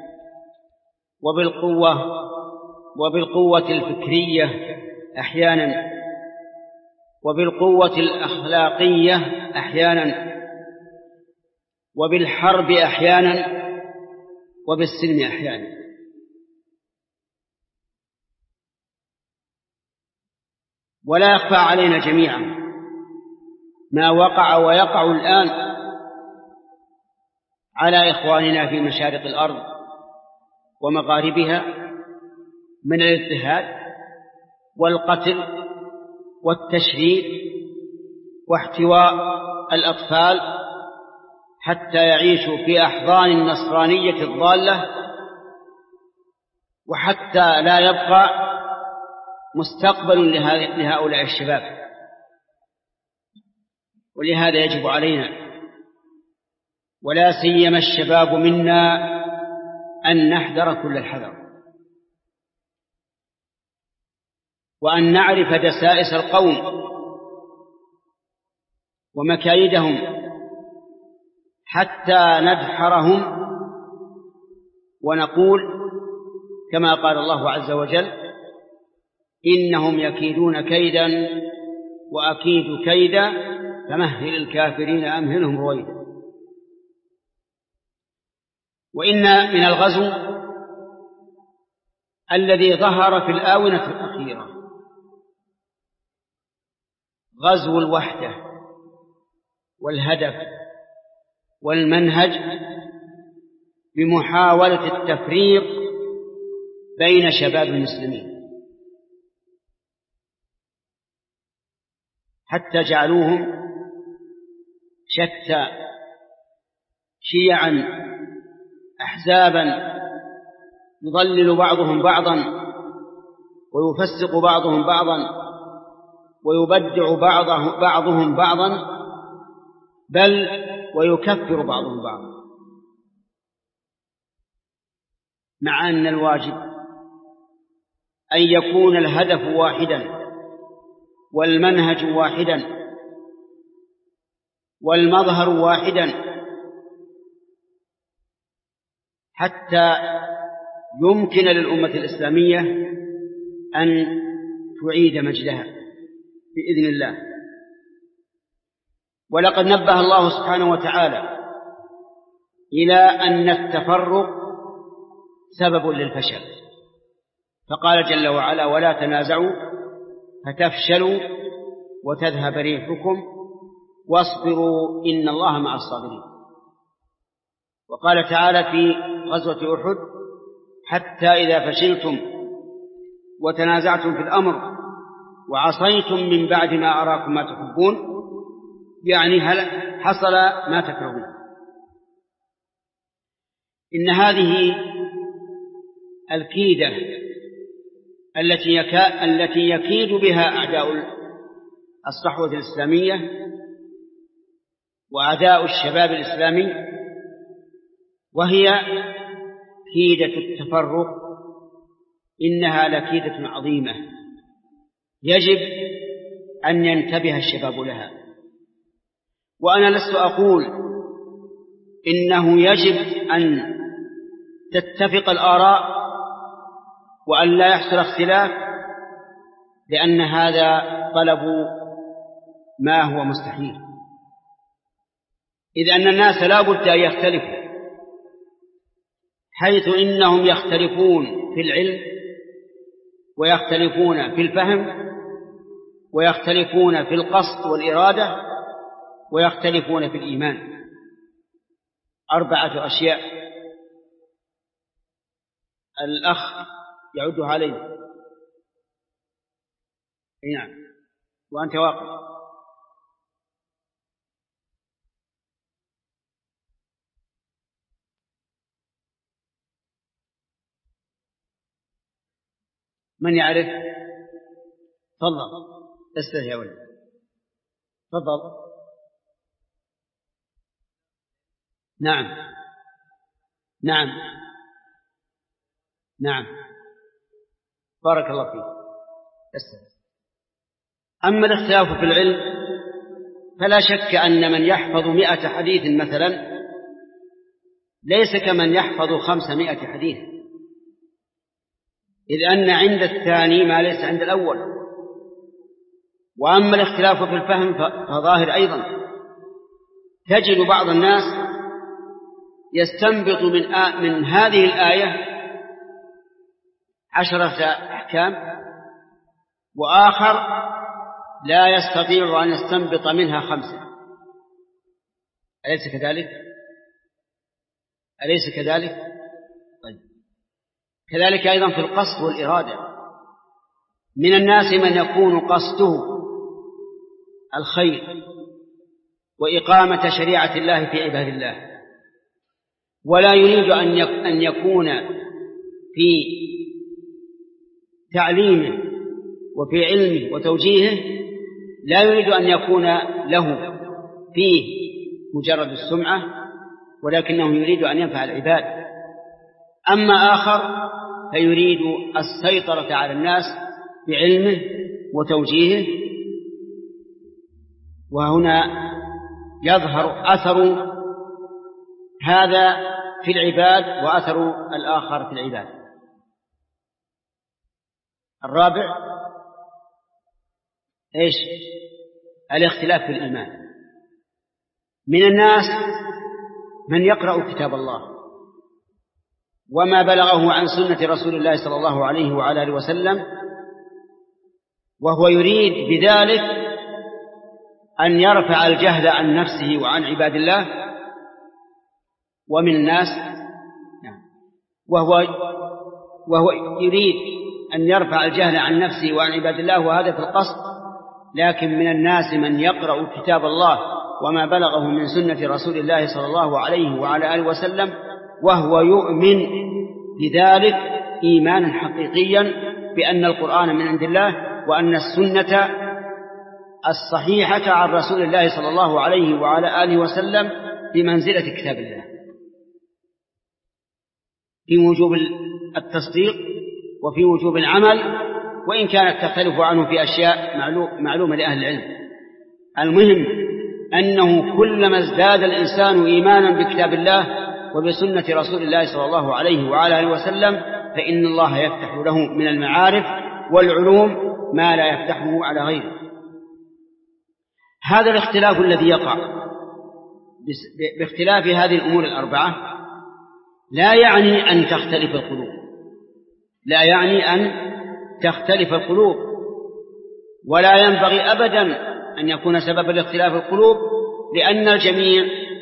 D: وبالقوة وبالقوة الفكرية أحيانا، وبالقوة الأخلاقية أحيانا، وبالحرب أحيانا، وبالسلم أحيانا. ولا يخفى علينا جميعا ما وقع ويقع الآن على إخواننا في مشارق الأرض ومغاربها من الاضطهاد والقتل والتشريد واحتواء الأطفال حتى يعيشوا في أحضان النصرانية الضالة، وحتى لا يبقى مستقبل لهؤلاء الشباب. ولهذا يجب علينا ولا سيما الشباب منا أن نحذر كل الحذر، وأن نعرف دسائس القوم ومكايدهم حتى ندحرهم ونقول كما قال الله عز وجل: إنهم يكيدون كيدا وأكيد كيدا فمهل الكافرين أمهلهم رويدا. وإن من الغزو الذي ظهر في الآونة الأخيرة غزو الوحدة والهدف والمنهج بمحاولة التفريق بين شباب المسلمين حتى جعلوهم شتى، شيعا، أحزابا، يضلل بعضهم بعضا ويفسق بعضهم بعضا ويبدع بعضه بعضهم بعضا، بل ويكفر بعضهم بعضا، مع أن الواجب أن يكون الهدف واحدا والمنهج واحدا والمظهر واحدا حتى يمكن للأمة الإسلامية أن تعيد مجدها بإذن الله. ولقد نبه الله سبحانه وتعالى إلى أن التفرق سبب للفشل، فقال جل وعلا: ولا تنازعوا فتفشلوا وتذهب ريحكم واصبروا إن الله مع الصابرين. وقال تعالى في غزوة أحد: حتى إذا فشلتم وتنازعتم في الأمر وعصيتم من بعد ما أراكم ما تحبون، يعني هل حصل ما تكرهون. إن هذه الكيدة التي يكا التي يكيد بها أعداء الصحوة الإسلامية وأعداء الشباب الإسلامي، وهي كيدة التفرق، إنها لكيدة عظيمة يجب أن ينتبه الشباب لها. وأنا لست أقول إنه يجب أن تتفق الآراء وأن لا يحصل اختلاف، لأن هذا طلب ما هو مستحيل، إذ أن الناس لا بد أن يختلفوا، حيث إنهم يختلفون في العلم ويختلفون في الفهم ويختلفون في القصد والإرادة ويختلفون في الإيمان. أربعة أشياء الأخ يعد عليه. نعم، وأنت واقف. من يعرف؟ تفضل استهي يا ولد، تفضل. نعم نعم نعم، بارك الله فيك. استهي. أما الاختلاف في العلم فلا شك أن من يحفظ مئة حديث مثلا ليس كمن يحفظ خمسمائة حديث، إذ أن عند الثاني ما ليس عند الأول. وأما الاختلاف في الفهم فظاهر أيضا، تجد بعض الناس يستنبط من, من هذه الآية عشرة أحكام، وآخر لا يستطيع أن يستنبط منها خمسة. أليس كذلك؟ أليس كذلك؟ طيب. كذلك أيضا في القصد والإرادة، من الناس من يكون قصده الخير وإقامة شريعة الله في عباد الله، ولا يريد أن يكون في تعليمه وفي علمه وتوجيهه، لا يريد أن يكون له فيه مجرد السمعة، ولكنه يريد أن ينفع العباد. أما آخر فيريد السيطرة على الناس بعلمه وتوجيهه، وهنا يظهر أثر هذا في العباد وأثر الآخر في العباد. الرابع إيش؟ الاختلاف في الإيمان. من الناس من يقرأ كتاب الله وما بلغه عن سنة رسول الله صلى الله عليه وعلى آله وسلم، وهو يريد بذلك أن يرفع الجهل عن نفسه وعن عباد الله. ومن الناس وهو, وهو يريد أن يرفع الجهل عن نفسه وعن عباد الله، وهذا في القصد. لكن من الناس من يقرأ كتاب الله وما بلغه من سنة رسول الله صلى الله عليه وعلى آله وسلم وهو يؤمن بذلك إيمانا حقيقيا بأن القرآن من عند الله، وأن السنة الصحيحة عن رسول الله صلى الله عليه وعلى آله وسلم بمنزلة كتاب الله في وجوب التصديق وفي وجوب العمل، وإن كانت تختلف عنه في أشياء معلومة لأهل العلم. المهم أنه كلما ازداد الإنسان إيمانا بكتاب الله وبسنة رسول الله صلى الله عليه وعلى آله وسلم فإن الله يفتح له من المعارف والعلوم ما لا يفتحه على غيره. هذا الاختلاف الذي يقع باختلاف هذه الأمور الأربعة لا يعني أن تختلف القلوب، لا يعني أن تختلف القلوب، ولا ينبغي أبدا أن يكون سبب الاختلاف القلوب، لأن الجميع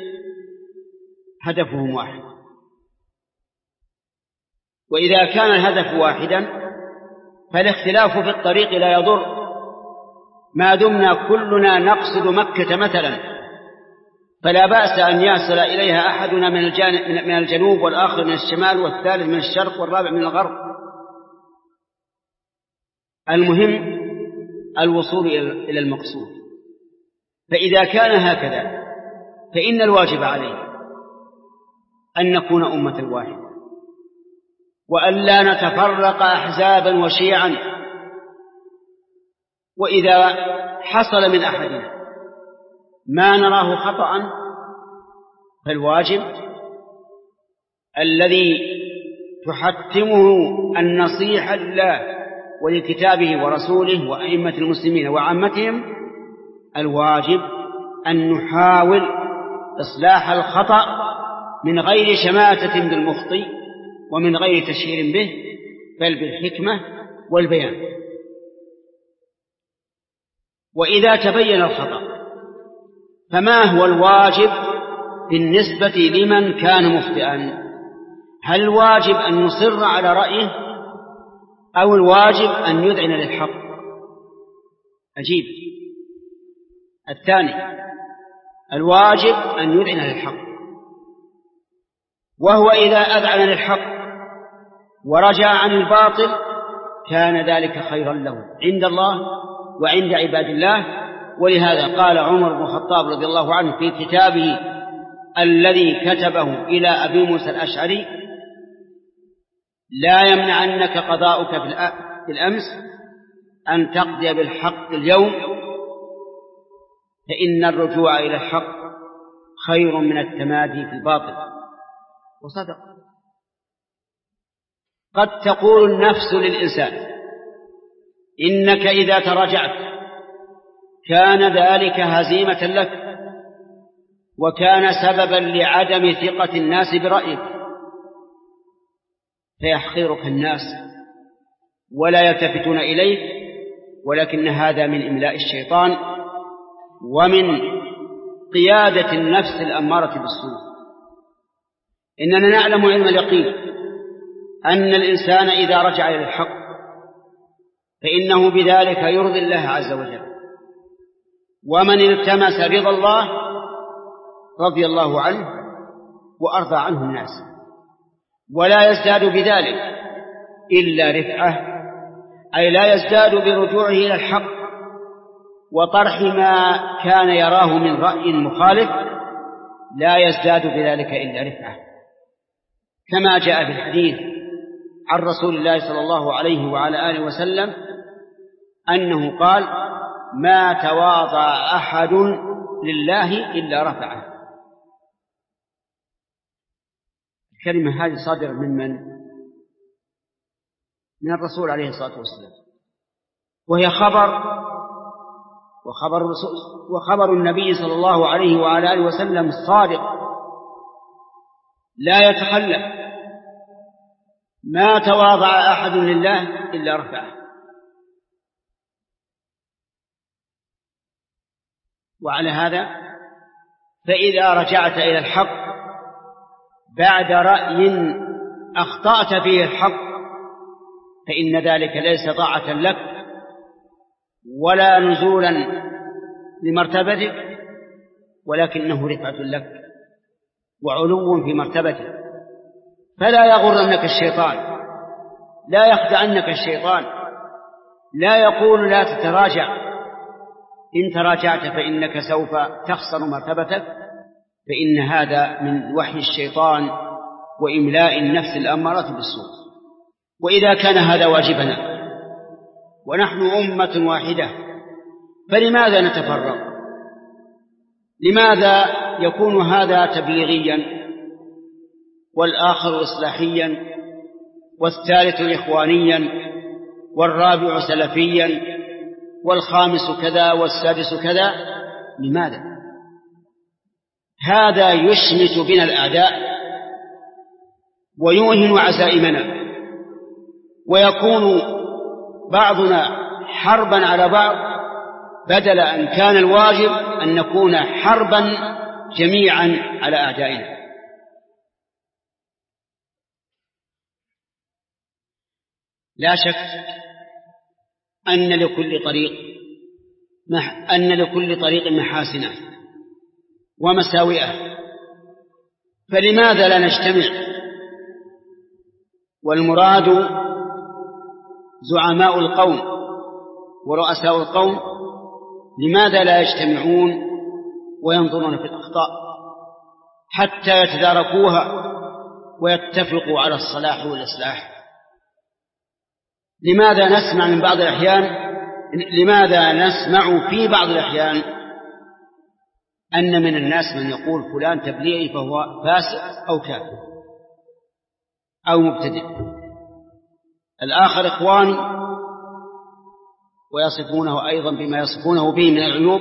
D: هدفهم واحد. وإذا كان الهدف واحدا فالاختلاف في الطريق لا يضر، ما دمنا كلنا نقصد مكة مثلا فلا بأس أن يصل إليها أحدنا من من الجنوب والآخر من الشمال والثالث من الشرق والرابع من الغرب. المهم الوصول إلى المقصود. فإذا كان هكذا فإن الواجب عليه أن نكون أمة واحدة، وأن لا نتفرق أحزابا وشيعا. وإذا حصل من أحدنا ما نراه خطأ فالواجب الذي تحتمه النصيحة لله ولكتابه ورسوله وأئمة المسلمين وعامتهم، الواجب أن نحاول إصلاح الخطأ من غير شماتة بالمخطئ ومن غير تشهير به، بل بالحكمة والبيان. وإذا تبين الخطأ فما هو الواجب بالنسبة لمن كان مخطئا؟ هل الواجب أن نصر على رأيه أو الواجب أن يذعن للحق؟ أجيب. الثاني، الواجب أن يذعن للحق، وهو إذا أذعن للحق ورجع عن الباطل كان ذلك خيرا له عند الله وعند عباد الله. ولهذا قال عمر بن الخطاب رضي الله عنه في كتابه الذي كتبه إلى أبي موسى الأشعري: لا يمنعنك قضاؤك في الأمس أن تقضي بالحق اليوم، فإن الرجوع إلى الحق خير من التمادي في الباطل. وصدق. قد تقول النفس للإنسان: إنك إذا تراجعت كان ذلك هزيمة لك، وكان سببا لعدم ثقة الناس برأيك، فيحقرك الناس ولا يلتفتون إليك، ولكن هذا من إملاء الشيطان ومن قيادة النفس الأمارة بالسوء. إننا نعلم علم اليقين أن الإنسان إذا رجع إلى الحق فإنه بذلك يرضي الله عز وجل، ومن التمس رضا الله رضي الله عنه وأرضى عنه الناس، ولا يزداد بذلك إلا رفعة، أي لا يزداد برجوعه إلى الحق وطرح ما كان يراه من رأي مخالف، لا يزداد بذلك إلا رفعة. كما جاء في الحديث عن رسول الله صلى الله عليه وعلى آله وسلم أنه قال: ما تواضع أحد لله إلا رفعه. الكلمة هذه صادرة من من؟ من الرسول عليه الصلاة والسلام، وهي خبر وخبر, وخبر النبي صلى الله عليه وعلى آله وسلم الصادق لا يتخلف. ما تواضع أحد لله إلا رفعه. وعلى هذا فإذا رجعت إلى الحق بعد رأي أخطأت فيه الحق فإن ذلك ليس طاعة لك ولا نزولا لمرتبتك، ولكنه رفعة لك وعلو في مرتبتك. فلا يغرنك الشيطان، لا يخدعنك الشيطان، لا يقول لا تتراجع. إن تراجعت فإنك سوف تخسر مرتبتك، فإن هذا من وحي الشيطان وإملاء النفس الأمارة بالسوء. وإذا كان هذا واجبنا ونحن أمة واحدة فلماذا نتفرق؟ لماذا يكون هذا تبليغيا والآخر إصلاحيا والثالث إخوانيا والرابع سلفيا والخامس كذا والسادس كذا؟ لماذا؟ هذا يشمت بنا الأعداء ويوهن عزائمنا، ويكون بعضنا حربا على بعض، بدل أن كان الواجب أن نكون حربا جميعا على أعدائنا. لا شك أن لكل طريق أن لكل طريق محاسنه ومساوئه، فلماذا لا نجتمع؟ والمراد زعماء القوم ورؤساء القوم لماذا لا يجتمعون وينظرون في الأخطاء حتى يتداركوها ويتفقوا على الصلاح والإصلاح؟ لماذا نسمع من بعض الأحيان لماذا نسمع في بعض الأحيان أن من الناس من يقول فلان تبليغي فهو فاسق أو كافر أو مبتدع، الآخر إخواني ويصفونه أيضا بما يصفونه به من العيوب،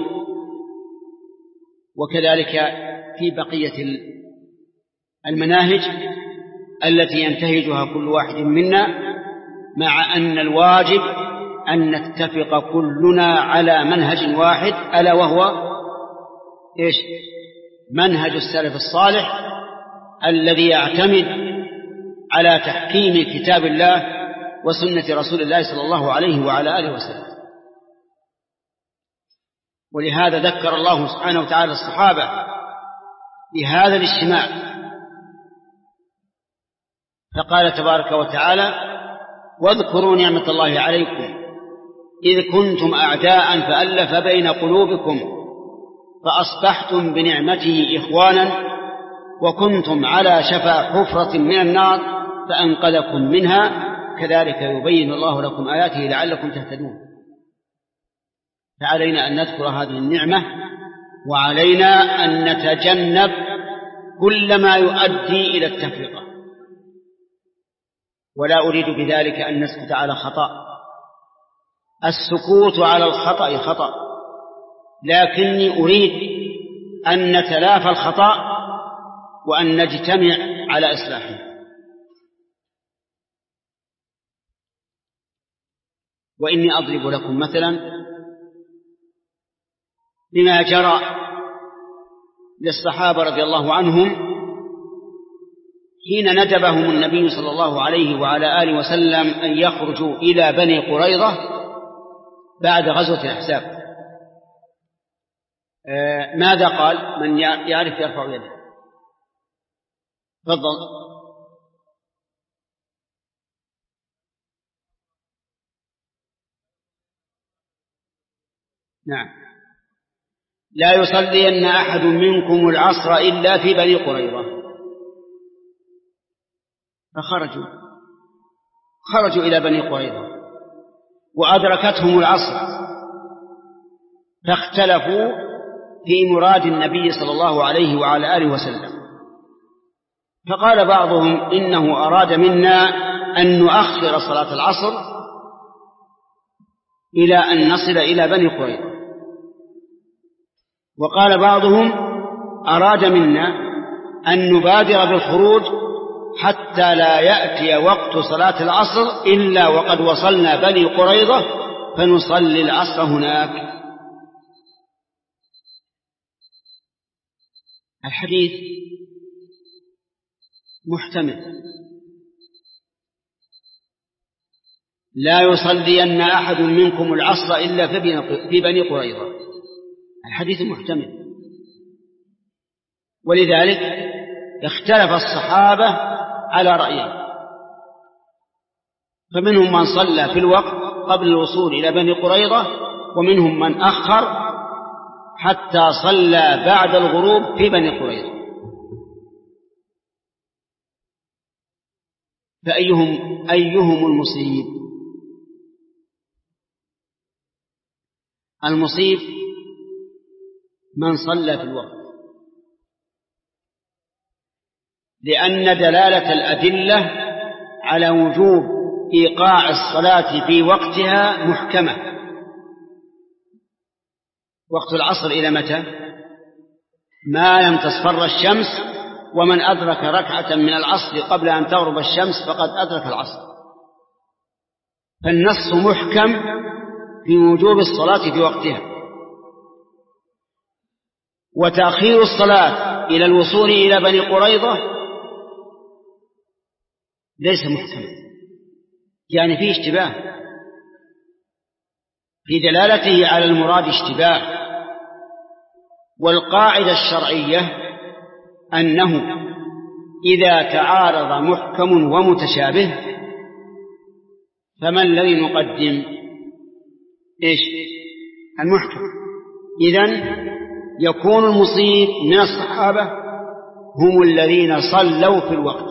D: وكذلك في بقية المناهج التي ينتهجها كل واحد منا، مع أن الواجب أن نتفق كلنا على منهج واحد، ألا وهو إيش؟ منهج السلف الصالح الذي يعتمد على تحكيم كتاب الله وسنة رسول الله صلى الله عليه وعلى آله وسلم. ولهذا ذكر الله سبحانه وتعالى الصحابة بهذا الاجتماع، فقال تبارك وتعالى: واذكروا نعمة الله عليكم إذ كنتم أعداء فألف بين قلوبكم فأصبحتم بنعمته إخوانا وكنتم على شفا حفرة من النار فأنقذكم منها كذلك يبين الله لكم آياته لعلكم تهتدون. فعلينا أن نذكر هذه النعمة، وعلينا أن نتجنب كل ما يؤدي إلى التفرقة. ولا أريد بذلك أن نسكت على خطأ، السكوت على الخطأ خطأ، لكني أريد أن نتلافى الخطأ وأن نجتمع على إصلاحه. وإني أضرب لكم مثلا بما جرى للصحابة رضي الله عنهم حين ندبهم النبي صلى الله عليه وعلى آله وسلم أن يخرجوا إلى بني قريظة بعد غزوة الأحزاب. آه ماذا قال؟ من يعرف يرفع يده. تفضل. نعم. لا يصلين أحد منكم العصر إلا في بني قريظة. فخرجوا خرجوا إلى بني قريظة وأدركتهم العصر، فاختلفوا في مراد النبي صلى الله عليه وعلى آله وسلم. فقال بعضهم إنه أراد منا أن نؤخر صلاة العصر إلى أن نصل إلى بني قريظة، وقال بعضهم أراد منا أن نبادر بالخروج حتى لا يأتي وقت صلاة العصر إلا وقد وصلنا بني قريظة فنصلي العصر هناك. الحديث محتمل، لا يصلين أحد منكم العصر إلا في بني قريظة، الحديث محتمل، ولذلك اختلف الصحابة على رأيين، فمنهم من صلى في الوقت قبل الوصول إلى بني قريظة، ومنهم من أخر حتى صلى بعد الغروب في بني قريظة. فأيهم أيهم المصيب؟ المصيب من صلى في الوقت، لأن دلالة الأدلة على وجوب إيقاع الصلاة في وقتها محكمة. وقت العصر إلى متى؟ ما لم تصفر الشمس، ومن أدرك ركعة من العصر قبل أن تغرب الشمس فقد أدرك العصر. فالنص محكم في وجوب الصلاة في وقتها، وتأخير الصلاة إلى الوصول إلى بني قريظة ليس محكما، يعني فيه اشتباه، في دلالته على المراد اشتباه. والقاعدة الشرعية أنه إذا تعارض محكم ومتشابه فما الذي نقدم؟ إيش؟ المحكم. إذن يكون المصيب من الصحابة هم الذين صلوا في الوقت.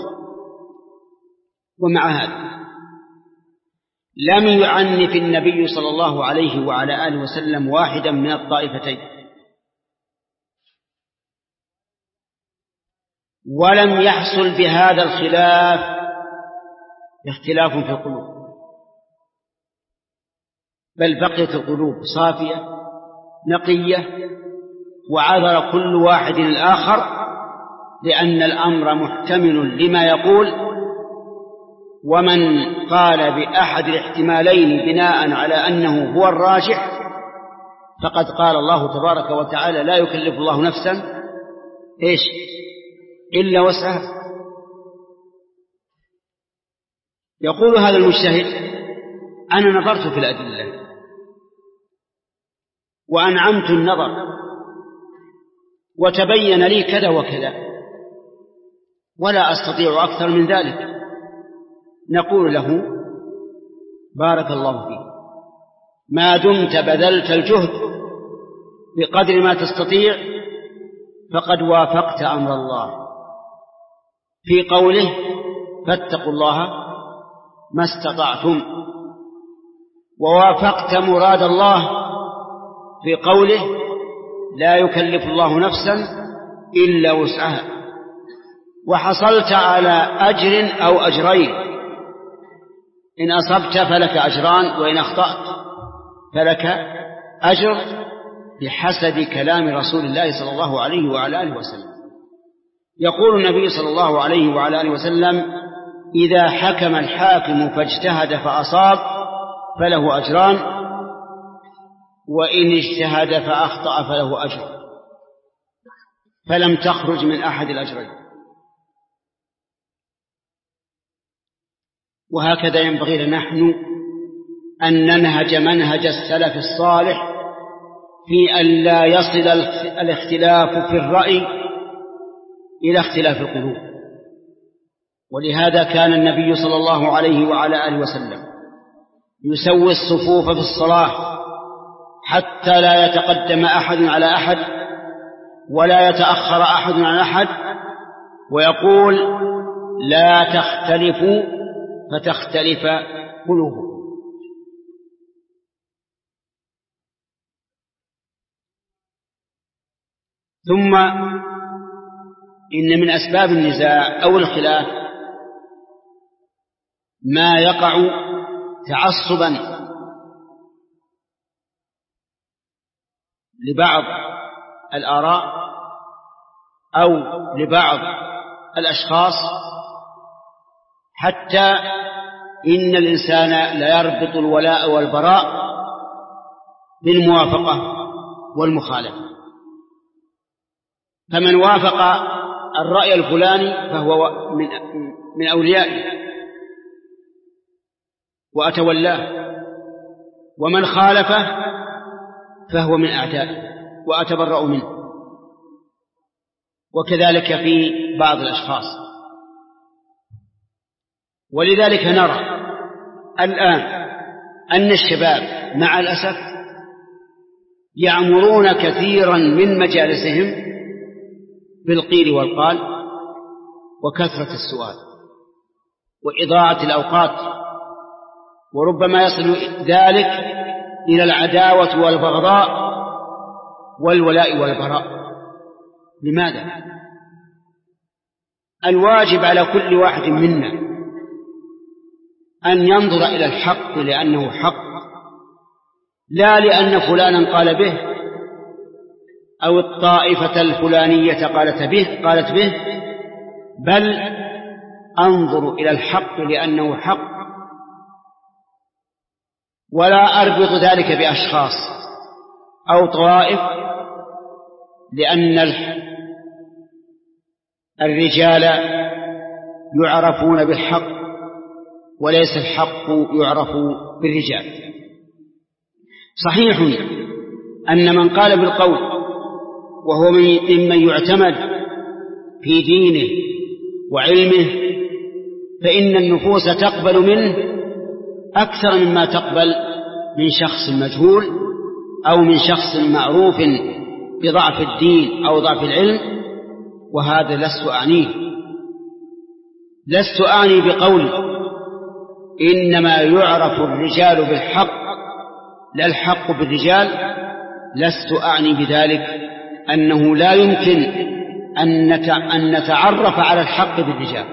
D: ومع هذا لم يعنف النبي صلى الله عليه وعلى آله وسلم واحدا من الطائفتين، ولم يحصل بهذا الخلاف اختلاف في القلوب، بل بقيت القلوب صافية نقية، وعذر كل واحد الآخر، لأن الأمر محتمل لما يقول. ومن قال بأحد الاحتمالين بناء على أنه هو الراجح فقد قال الله تبارك وتعالى لا يكلف الله نفسا إيش إلا وسعها. يقول هذا المجتهد أنا نظرت في الأدلة وأنعمت النظر وتبين لي كذا وكذا ولا أستطيع أكثر من ذلك. نقول له بارك الله فيك، ما دمت بذلت الجهد بقدر ما تستطيع فقد وافقت أمر الله في قوله فاتقوا الله ما استطعتم، ووافقت مراد الله في قوله لا يكلف الله نفسا إلا وسعها، وحصلت على أجر أو أجرين، إن أصبت فلك أجران، وإن أخطأت فلك أجر، بحسب كلام رسول الله صلى الله عليه وعلى آله وسلم. يقول النبي صلى الله عليه وعلى آله وسلم إذا حكم الحاكم فاجتهد فأصاب فله أجران، وإن اجتهد فأخطأ فله أجر، فلم تخرج من أحد الأجرين. وهكذا ينبغي لنحن أن ننهج منهج السلف الصالح في أن لا يصل الاختلاف في الرأي إلى اختلاف القلوب. ولهذا كان النبي صلى الله عليه وعلى آله وسلم يسوي الصفوف في الصلاة حتى لا يتقدم أحد على أحد ولا يتأخر أحد عن أحد، ويقول لا تختلفوا فتختلف قلوبكم. ثم إن من أسباب النزاع أو الخلاف ما يقع تعصبا لبعض الآراء أو لبعض الأشخاص، حتى إن الإنسان لا يربط الولاء والبراء بالموافقة والمخالفة. فمن وافق الرأي الفلاني فهو من من أوليائه وأتولاه، ومن خالفه فهو من أعدائه وأتبرأ منه. وكذلك في بعض الأشخاص. ولذلك نرى الآن أن الشباب مع الأسف يعمرون كثيرا من مجالسهم بالقيل والقال وكثرة السؤال وإضاعة الأوقات، وربما يصل ذلك إلى العداوة والبغضاء والولاء والبراء. لماذا؟ الواجب على كل واحد منا أن ينظر إلى الحق لأنه حق، لا لأن فلانا قال به أو الطائفة الفلانية قالت به قالت به بل أنظر إلى الحق لأنه حق، ولا أربط ذلك بأشخاص أو طوائف، لأن الرجال يعرفون بالحق وليس الحق يعرف بالرجال. صحيح أن من قال بالقول وهو ممن يعتمد في دينه وعلمه فإن النفوس تقبل منه أكثر مما تقبل من شخص مجهول أو من شخص معروف بضعف الدين أو ضعف العلم، وهذا لست أعنيه. لست أعني بقولي إنما يعرف الرجال بالحق لا الحق بالرجال، لست أعني بذلك أنه لا يمكن أن نتعرف على الحق بالرجال،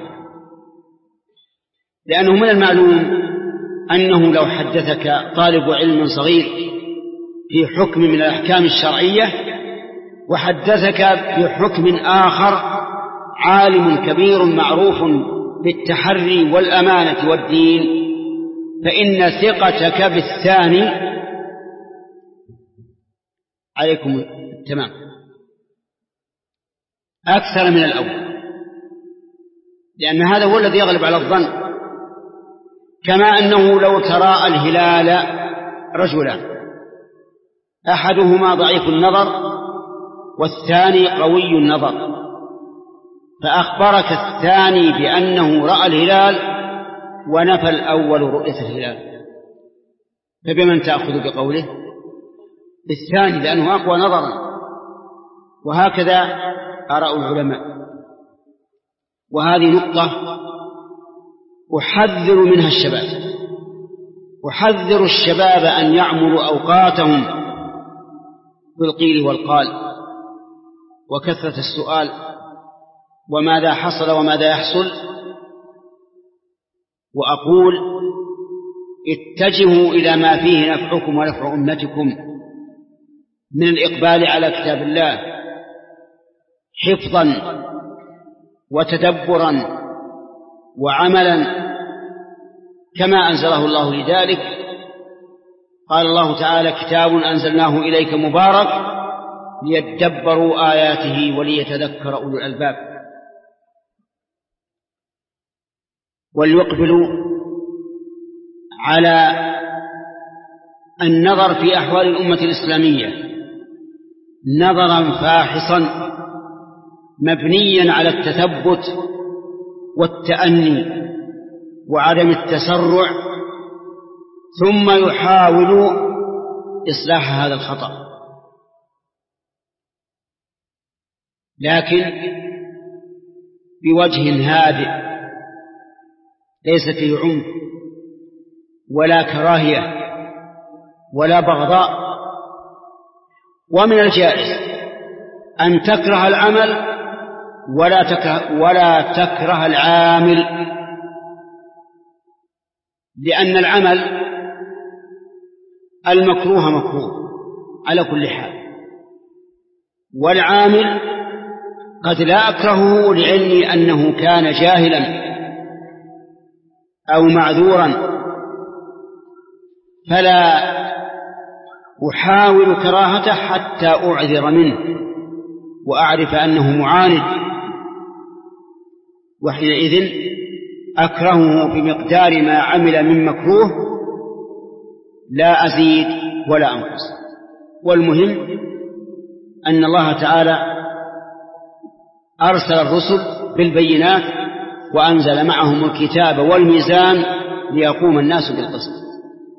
D: لأنه من المعلوم أنه لو حدثك طالب علم صغير في حكم من الأحكام الشرعية وحدثك بحكم آخر عالم كبير معروف بالتحري والأمانة والدين، فإن ثقتك بالثاني عليكم التمام أكثر من الأول، لأن هذا هو الذي يغلب على الظن. كما أنه لو تراءى الهلال رجلان أحدهما ضعيف النظر والثاني قوي النظر، فأخبرك الثاني بأنه رأى الهلال ونفى الأول رؤية الهلال، فبمن تأخذ بقوله؟ بالثاني، لأنه أقوى نظرا. وهكذا آراء العلماء. وهذه نقطة أحذر منها الشباب، أحذر الشباب أن يعملوا أوقاتهم بالقيل والقال وكثرة السؤال وماذا حصل وماذا يحصل. وأقول اتجهوا إلى ما فيه نفعكم ونفع أمتكم من الإقبال على كتاب الله حفظا وتدبرا وعملا كما أنزله الله لذلك. قال الله تعالى: كتاب أنزلناه إليك مبارك ليدبروا آياته وليتذكر أولو الألباب. وليقبلوا على النظر في أحوال الأمة الإسلامية نظرا فاحصا مبنيا على التثبت والتأني وعدم التسرع، ثم يحاولوا إصلاح هذا الخطأ، لكن بوجه هادئ ليس فيه عنف ولا كراهية ولا بغضاء. ومن الجائز أن تكره العمل ولا تكره, ولا تكره العامل، لأن العمل المكروه مكروه على كل حال، والعامل قد لا أكرهه لعلمي أنه كان جاهلا أو معذورا، فلا أحاول كراهته حتى أعذر منه وأعرف أنه معاند، وحينئذ أكرهه بمقدار ما عمل من مكروه لا أزيد ولا أنقص. والمهم أن الله تعالى أرسل الرسل بالبينات وأنزل معهم الكتاب والميزان ليقوم الناس بالقسط.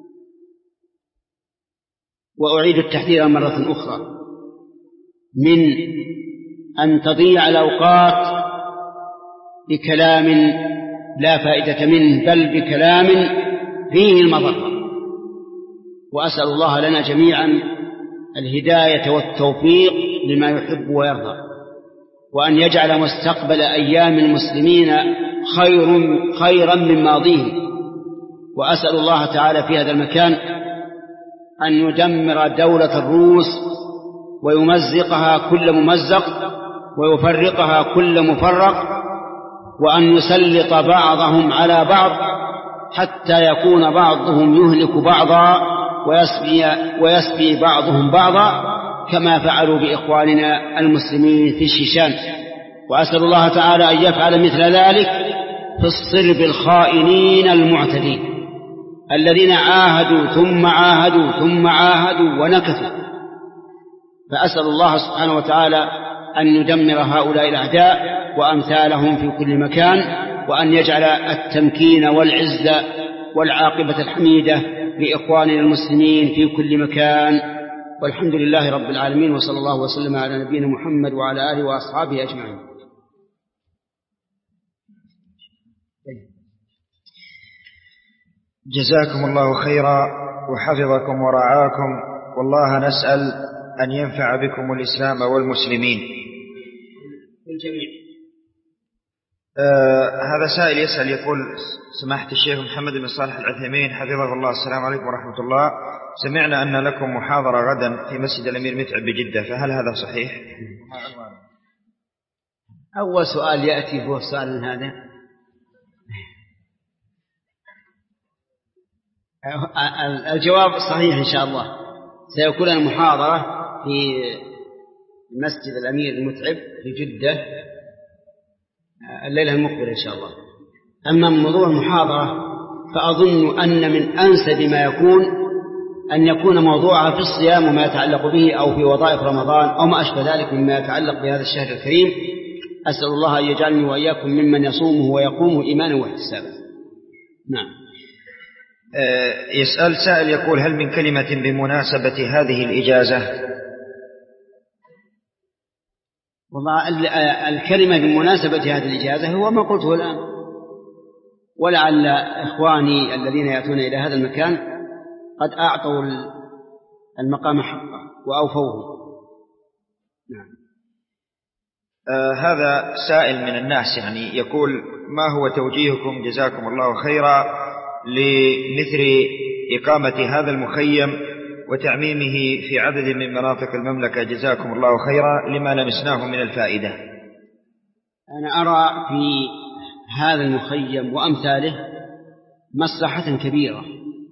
D: وأعيد التحذير مرة أخرى من أن تضيع الأوقات بكلام لا فائدة منه، بل بكلام فيه المضرة. وأسأل الله لنا جميعا الهداية والتوفيق لما يحب ويرضى، وأن يجعل مستقبل أيام المسلمين خير خيرا من ماضيه. وأسأل الله تعالى في هذا المكان أن يدمر دولة الروس ويمزقها كل ممزق ويفرقها كل مفرق، وأن يسلط بعضهم على بعض حتى يكون بعضهم يهلك بعضا ويسبي, ويسبي بعضهم بعضا كما فعلوا بإخواننا المسلمين في الشيشان. وأسأل الله تعالى أن يفعل مثل ذلك في الصرب الخائنين المعتدين الذين عاهدوا ثم عاهدوا ثم عاهدوا ونكثوا. فأسأل الله سبحانه وتعالى أن يدمر هؤلاء الأعداء وأمثالهم في كل مكان، وأن يجعل التمكين والعزة والعاقبة الحميدة لإخواننا المسلمين في كل مكان. والحمد لله رب العالمين، وصلى الله وسلم على نبينا محمد وعلى آله وأصحابه أجمعين.
E: جزاكم الله خيرا وحفظكم ورعاكم، والله نسأل أن ينفع بكم الإسلام والمسلمين
D: الجميع.
E: آه هذا سائل يسأل يقول: سماحة الشيخ محمد بن صالح العثيمين حفظه الله، السلام عليكم ورحمة الله، سمعنا أن لكم محاضرة غدا في مسجد الأمير متعب بجدة، فهل هذا صحيح؟
D: أول سؤال يأتي هو السؤال هذا. الجواب صحيح إن شاء الله، سيكون المحاضرة في مسجد الأمير المتعب في جدة الليلة المقبلة إن شاء الله. أما موضوع المحاضرة فأظن أن من أنسب ما يكون أن يكون موضوعها في الصيام وما يتعلق به، أو في وظائف رمضان، أو ما أشبه ذلك مما يتعلق بهذا الشهر الكريم. أسأل الله أن يجعلني وإياكم ممن يصومه ويقومه إيمانا واحتسابا. نعم.
E: يسأل سائل يقول: هل من كلمة بمناسبة هذه الإجازة؟
D: والله الكلمة بمناسبة هذه الإجازة هو ما قلته الآن، ولعل إخواني الذين يأتون إلى هذا المكان قد أعطوا المقام حقه وأوفوه. نعم.
E: آه هذا سائل من الناس يعني يقول: ما هو توجيهكم جزاكم الله خيرا لمثل إقامة هذا المخيم وتعميمه في عدد من مناطق المملكة جزاكم الله خيرا لما لمسناه من الفائدة؟
D: أنا أرى في هذا المخيم وأمثاله مصلحة كبيرة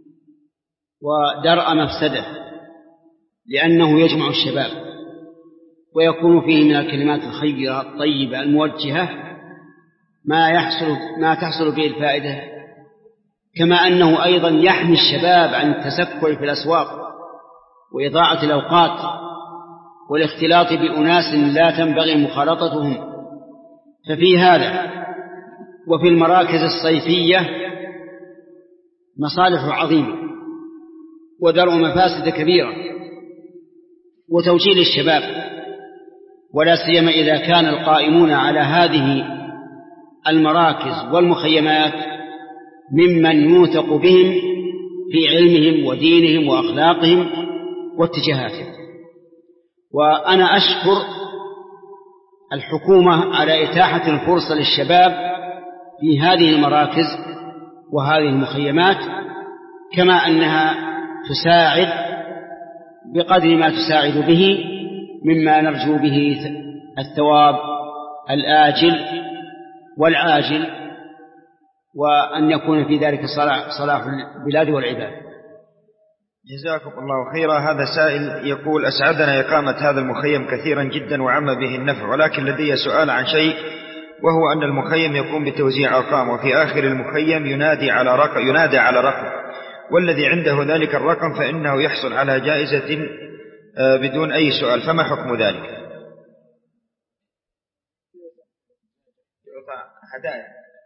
D: ودرء مفسدة، لأنه يجمع الشباب ويكون فيه من الكلمات الخيرة الطيبة الموجهة ما يحصل ما تحصل به الفائدة، كما أنه أيضا يحمي الشباب عن التسكع في الأسواق وإضاعة الأوقات والاختلاط بأناس لا تنبغي مخالطتهم. ففي هذا وفي المراكز الصيفية مصالح عظيمة ودرء مفاسد كبيرة وتوجيه الشباب، ولا سيما إذا كان القائمون على هذه المراكز والمخيمات ممن يوثق بهم في علمهم ودينهم وأخلاقهم واتجاهاتهم. وأنا أشكر الحكومة على إتاحة الفرصة للشباب في هذه المراكز وهذه المخيمات، كما أنها تساعد بقدر ما تساعد به مما نرجو به الثواب الآجل والعاجل، وأن يكون في ذلك صلاح البلاد والعباد.
E: جزاكم الله خيرا. هذا سائل يقول: أسعدنا إقامة هذا المخيم كثيرا جدا وعم به النفع، ولكن لدي سؤال عن شيء، وهو أن المخيم يقوم بتوزيع أرقام، وفي آخر المخيم ينادي على رقم ينادى على رقم، والذي عنده ذلك الرقم فإنه يحصل على جائزة بدون أي سؤال، فما حكم ذلك؟ هدايا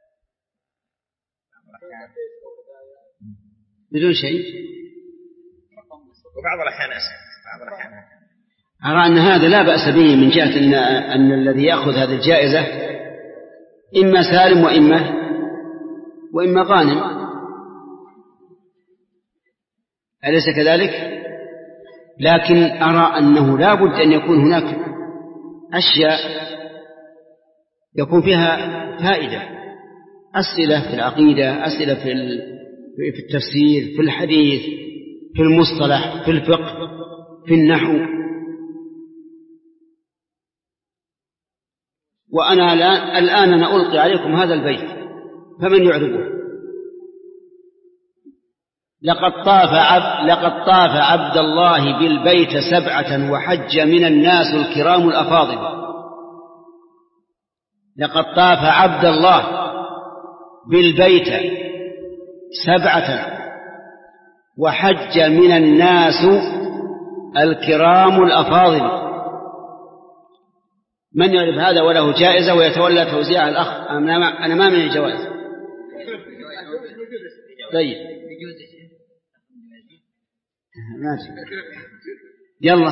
D: بدون شيء،
E: وبعض الأحيان أسأل بعض الأحيان
D: أرى أن هذا لا بأس به، من جهة أن, أن الذي يأخذ هذه الجائزة إما سالم وإما وإما غانم، أليس كذلك؟ لكن أرى أنه لا بد أن يكون هناك أشياء يكون فيها فائدة، أسئلة في العقيدة، أسئلة في في التفسير، في الحديث، في المصطلح، في الفقه، في النحو. وأنا الآن أنا ألقي عليكم هذا البيت، فمن يعرفه؟ لقد طاف عبد لقد طاف عبد الله بالبيت سبعة وحج من الناس الكرام الأفاضل. لقد طاف عبد الله بالبيت سبعة وحج من الناس الكرام الأفاضل. من يعرف هذا وله جائزة ويتولى توزيع الأخ؟ أنا ما من الجوائز. طيب يلا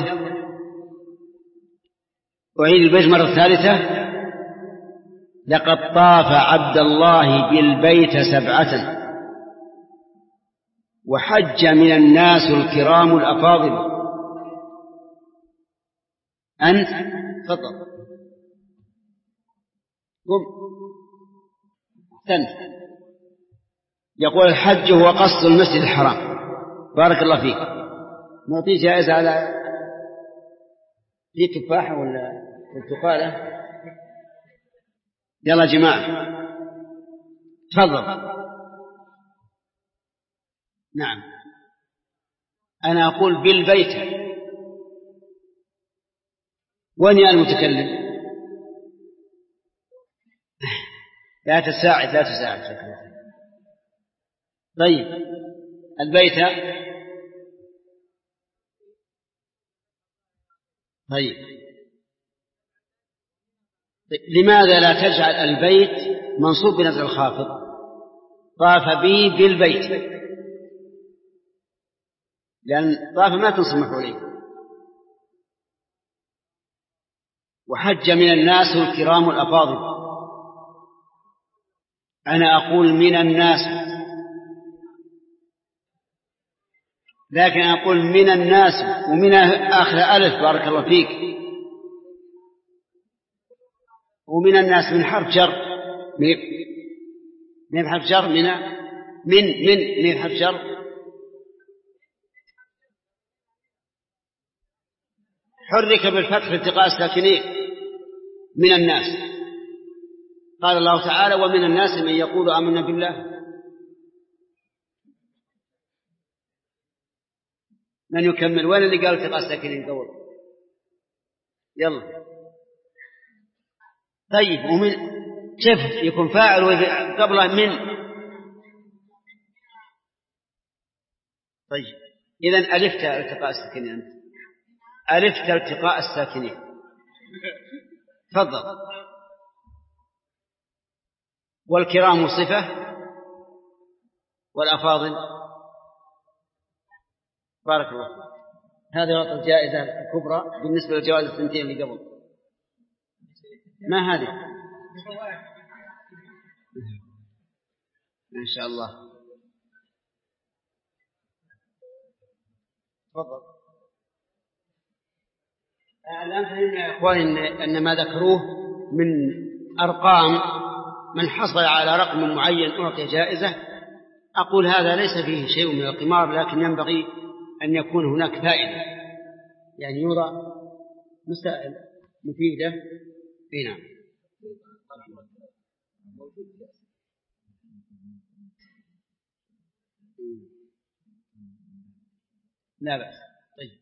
D: أعيد البيت مرة ثالثة. لقد طاف عبد الله بالبيت سبعة وحج من الناس الكرام الأفاضل. أنت تفضل قم استنى. يقول: الحج هو قصد المسجد الحرام. بارك الله فيك. نعطيه جائزة على في تفاحة ولا برتقالة؟ يلا جماعة تفضل. نعم أنا أقول بالبيت. وين يا المتكلم؟ لا تساعد لا تساعد. طيب البيت. طيب لماذا لا تجعل البيت منصوب بنزع الخافض؟ طاف بي بالبيت، لأن طاف ما تنصب مفعولين. وحج من الناس الكرام الأفاضل. أنا أقول من الناس، لكن أقول من الناس ومن آخر ألف. بارك الله فيك. ومن الناس من حرف جر، من حرف جر، من من من من حرف جر. حرك بالفتح التقاء الساكنين. من الناس قال الله تعالى: ومن الناس من يقول آمنا بالله. من يكمل؟ وين اللي قال التقاء الساكنين قول؟ يلا. طيب ومن شف يكون فاعل قبله من. طيب إذن ألفت التقاء الساكنين. أنت ألفت التقاء الساكنين. تفضل. والكرام صفة والأفاضل. بارك الله. هذا يعطي الجائزة الكبرى بالنسبة للجوائز السنتين اللي قبل. ما هذه؟ إن شاء الله. تفضل. الآن فهمنا يا إخواني أن ما ذكروه من أرقام من حصل على رقم معين أعطي جائزة، أقول هذا ليس فيه شيء من القمار، لكن ينبغي أن يكون هناك فائدة، يعني يرى مسائل مفيدة. هنا لا بأس. طيب.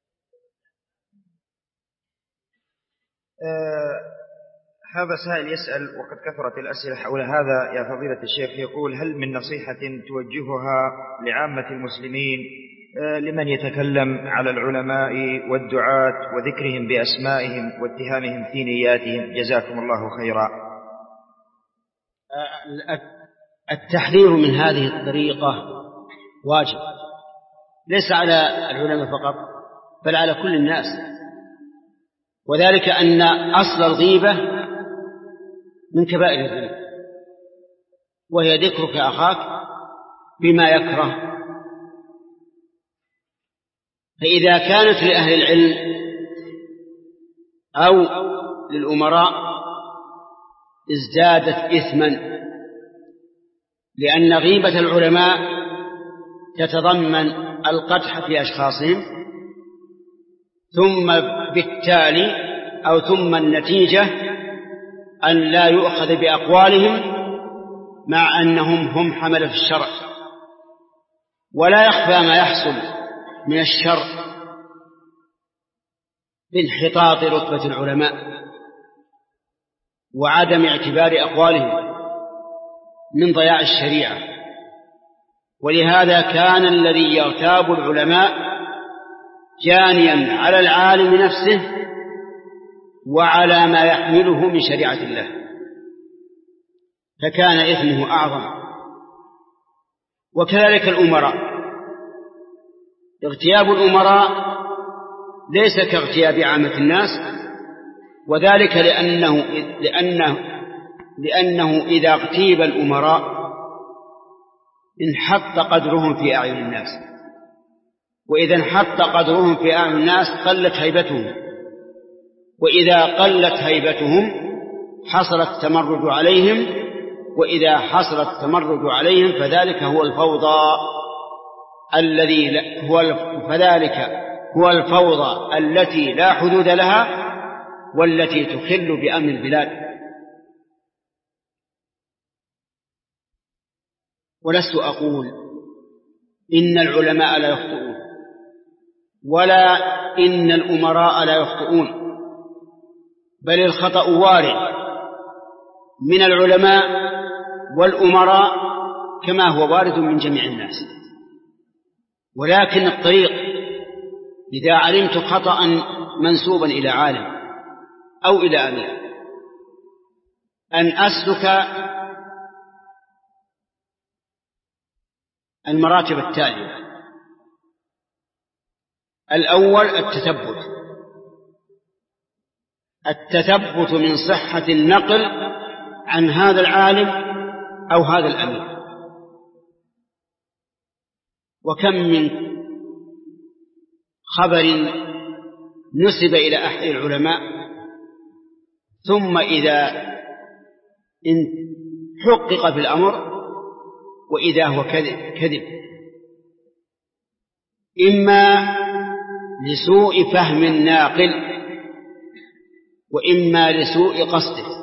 E: آه هذا سائل يسأل، وقد كثرت الأسئلة حول هذا يا فضيلة الشيخ، يقول: هل من نصيحة توجهها لعامة المسلمين آه لمن يتكلم على العلماء والدعاة وذكرهم بأسمائهم واتهامهم في نياتهم؟ جزاكم الله خيرا.
D: آه التحذير من هذه الطريقة واجب، ليس على العلماء فقط بل على كل الناس، وذلك أن أصل الغيبة من كبائر الذنوب، وهي ذكرك أخاك بما يكره. فإذا كانت لأهل العلم أو للأمراء ازدادت إثما، لأن غيبة العلماء تتضمن القدح في أشخاصهم، ثم بالتالي أو ثم النتيجة أن لا يؤخذ بأقوالهم مع أنهم هم حملة الشرع. ولا يخفى ما يحصل من الشر بانحطاط رتبة العلماء وعدم اعتبار أقوالهم من ضياع الشريعة. ولهذا كان الذي يغتاب العلماء جانيا على العالم نفسه وعلى ما يحمله من شريعة الله، فكان إثمه أعظم. وكذلك الأمراء، اغتياب الأمراء ليس كاغتياب عامة الناس، وذلك لأنه, لأنه, لأنه إذا اغتيب الأمراء انحط قدرهم في أعين الناس، وإذا انحط قدرهم في أعين الناس قلت هيبتهم، وإذا قلت هيبتهم حصل التمرد عليهم، وإذا حصل التمرد عليهم فذلك هو الفوضى الذي هو فذلك هو الفوضى التي لا حدود لها والتي تخل بأمن البلاد. ولست أقول إن العلماء لا يخطئون ولا إن الأمراء لا يخطئون، بل الخطأ وارد من العلماء والأمراء كما هو وارد من جميع الناس. ولكن الطريق إذا علمت خطأ منسوبا إلى عالم أو إلى أمير أن أسلك المراتب التالية: الأول التثبت التثبت من صحة النقل عن هذا العالم أو هذا الأمير. وكم من خبر نسب إلى أحد العلماء ثم إذا حقق في الأمر وإذا هو كذب, كذب إما لسوء فهم الناقل وإما لسوء قصده.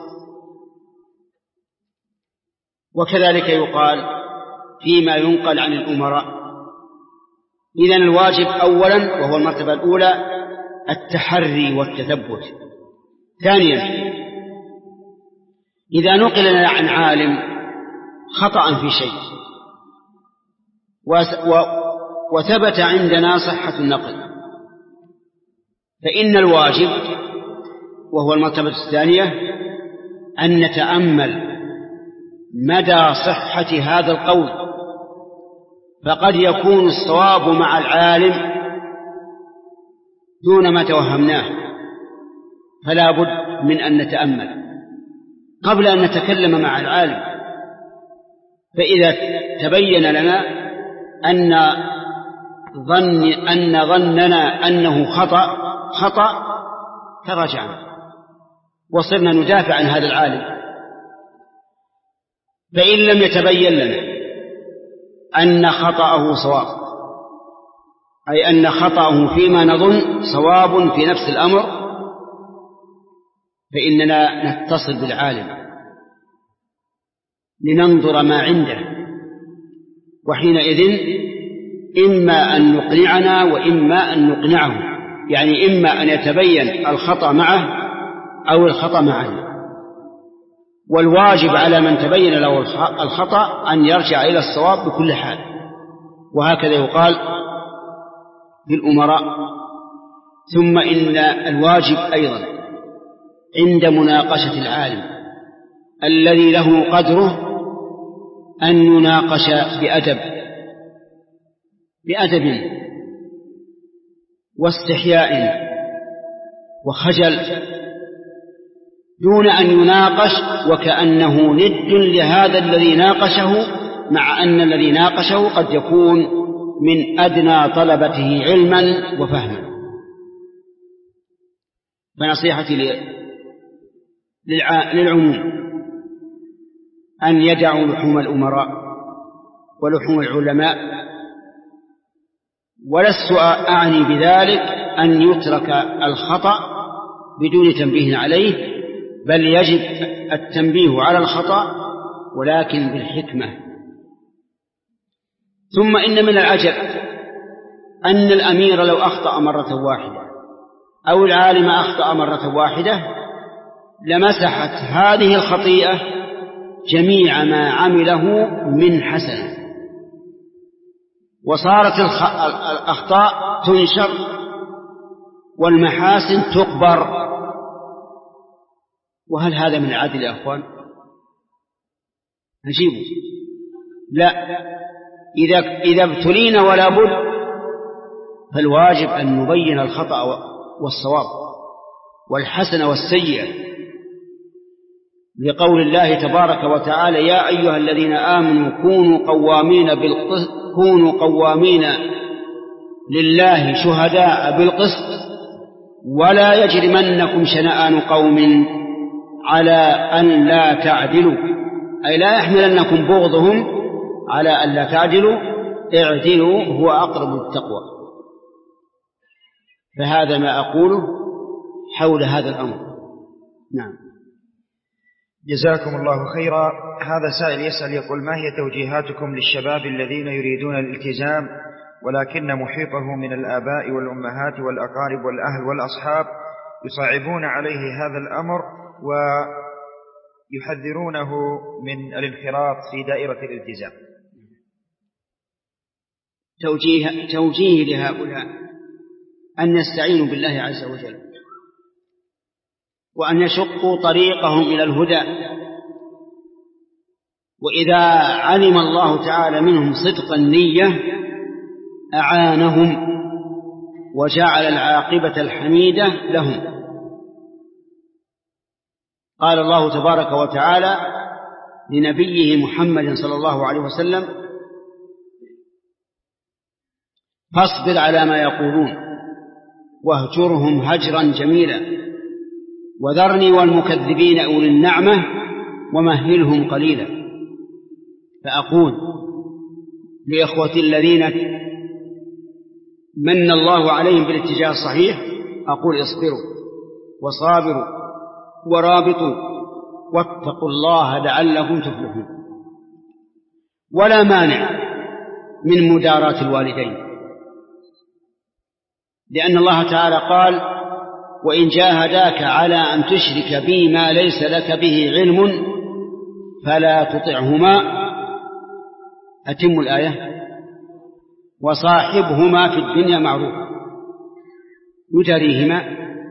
D: وكذلك يقال فيما ينقل عن الأمراء. إذن الواجب أولا وهو المرتبة الأولى التحري والتثبت. ثانيا إذا نقل عن عالم خطأ في شيء وثبت عندنا صحة النقل فإن الواجب وهو المرتبة الثانية أن نتأمل مدى صحة هذا القول، فقد يكون الصواب مع العالم دون ما توهمناه، فلا بد من أن نتأمل قبل أن نتكلم مع العالم فإذا تبين لنا أن ظن أن ظننا أنه خطأ خطأ تراجعنا وصرنا ندافع عن هذا العالم. فإن لم يتبين لنا أن خطأه صواب، أي أن خطأه فيما نظن صواب في نفس الأمر، فإننا نتصل بالعالم لننظر ما عنده، وحينئذ إما أن نقنعنا وإما أن نقنعه، يعني إما أن يتبين الخطأ معه أو الخطأ معنا. والواجب على من تبين له الخطأ أن يرجع إلى الصواب بكل حال. وهكذا يقال في الأمراء. ثم إن الواجب أيضا عند مناقشة العالم الذي له قدره أن يناقش بأدب بأدب واستحياء وخجل، دون أن يناقش وكأنه ند لهذا الذي ناقشه، مع أن الذي ناقشه قد يكون من أدنى طلبته علما وفهما. فنصيحتي للعموم أن يدعوا لحوم الأمراء ولحوم العلماء، ولست أعني بذلك أن يترك الخطأ بدون تنبيه عليه، بل يجب التنبيه على الخطأ ولكن بالحكمة. ثم إن من العجب أن الأمير لو أخطأ مرة واحدة أو العالم أخطأ مرة واحدة لمسحت هذه الخطيئة جميع ما عمله من حسنة، وصارت الأخطاء تنشر والمحاسن تقبر. وهل هذا من العدل يا أخوان؟ نجيبه لا. إذا, إذا ابتلينا ولا بد فالواجب أن نبين الخطأ والصواب والحسن والسيئة، لقول الله تبارك وتعالى: يا أيها الذين آمنوا كونوا قوامين بالقسط كونوا قوامين لله شهداء بالقسط ولا يجرمنكم شنآن قوم على أن لا تعدلوا، أي لا يحملنكم بغضهم على أن لا تعدلوا، اعدلوا هو أقرب للتقوى. فهذا ما أقوله حول هذا الأمر. نعم.
E: جزاكم الله خيرا. هذا سائل يسأل يقول: ما هي توجيهاتكم للشباب الذين يريدون الالتزام ولكن محيطه من الآباء والأمهات والأقارب والأهل والأصحاب يصعبون عليه هذا الأمر ويحذرونه من الانخراط في دائرة الالتزام؟
D: توجيه, توجيه لهؤلاء أن يستعينوا بالله عز وجل وأن يشقوا طريقهم إلى الهدى، وإذا علم الله تعالى منهم صدق النية أعانهم وجعل العاقبة الحميدة لهم. قال الله تبارك وتعالى لنبيه محمد صلى الله عليه وسلم: فاصبر على ما يقولون واهجرهم هجرا جميلا وذرني والمكذبين أولي النعمة ومهلهم قليلا. فأقول لإخوتي الذين من الله عليهم بالاتجاه الصحيح، أقول: اصبروا وصابروا ورابطوا واتقوا الله لعلكم تفلحون. ولا مانع من مداراة الوالدين، لأن الله تعالى قال: وإن جاهداك على أن تشرك بي ما ليس لك به علم فلا تطعهما. أتم الآية: وصاحبهما في الدنيا معروفا. يجاريهما